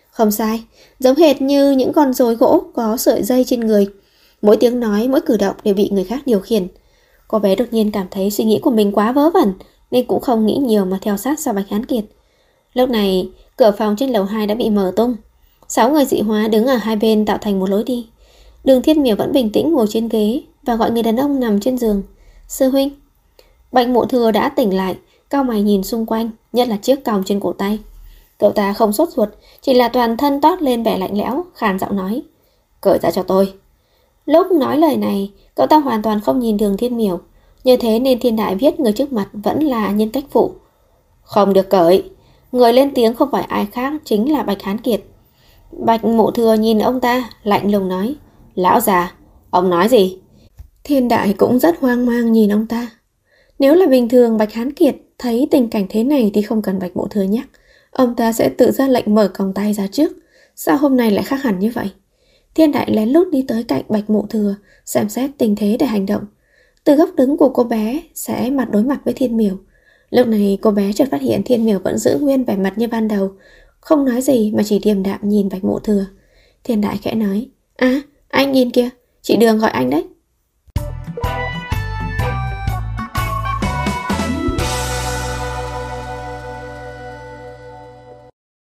Không sai, giống hệt như những con rối gỗ có sợi dây trên người. Mỗi tiếng nói, mỗi cử động đều bị người khác điều khiển. Cô bé đột nhiên cảm thấy suy nghĩ của mình quá vớ vẩn, nên cũng không nghĩ nhiều mà theo sát sau Bạch Hán Kiệt. Lúc này, cửa phòng trên lầu 2 đã bị mở tung. 6 người dị hóa đứng ở hai bên tạo thành một lối đi. Đường Thiên Miểu vẫn bình tĩnh ngồi trên ghế và gọi người đàn ông nằm trên giường. Sư huynh. Bạch Mộ Thừa đã tỉnh lại, cau mày nhìn xung quanh, nhất là chiếc còng trên cổ tay. Cậu ta không sốt ruột, chỉ là toàn thân toát lên vẻ lạnh lẽo, khàn giọng nói: "Cởi ra cho tôi." Lúc nói lời này, cậu ta hoàn toàn không nhìn Đường Thiên Miểu, như thế nên Thiên Đại biết người trước mặt vẫn là nhân cách phụ. "Không được cởi." Người lên tiếng không phải ai khác, chính là Bạch Hán Kiệt. Bạch Mộ Thừa nhìn ông ta, lạnh lùng nói: "Lão già, ông nói gì?" Thiên Đại cũng rất hoang mang nhìn ông ta. Nếu là bình thường, Bạch Hán Kiệt thấy tình cảnh thế này thì không cần Bạch Mộ Thừa nhắc, ông ta sẽ tự ra lệnh mở còng tay ra trước. Sao hôm nay lại khác hẳn như vậy? Thiên Đại lén lút đi tới cạnh Bạch Mộ Thừa, xem xét tình thế để hành động. Từ góc đứng của cô bé sẽ mặt đối mặt với Thiên Miểu. Lúc này cô bé chợt phát hiện Thiên Miểu vẫn giữ nguyên vẻ mặt như ban đầu, không nói gì mà chỉ điềm đạm nhìn Bạch Mộ Thừa. Thiên Đại khẽ nói: "À, anh nhìn kìa, chị Đường gọi anh đấy."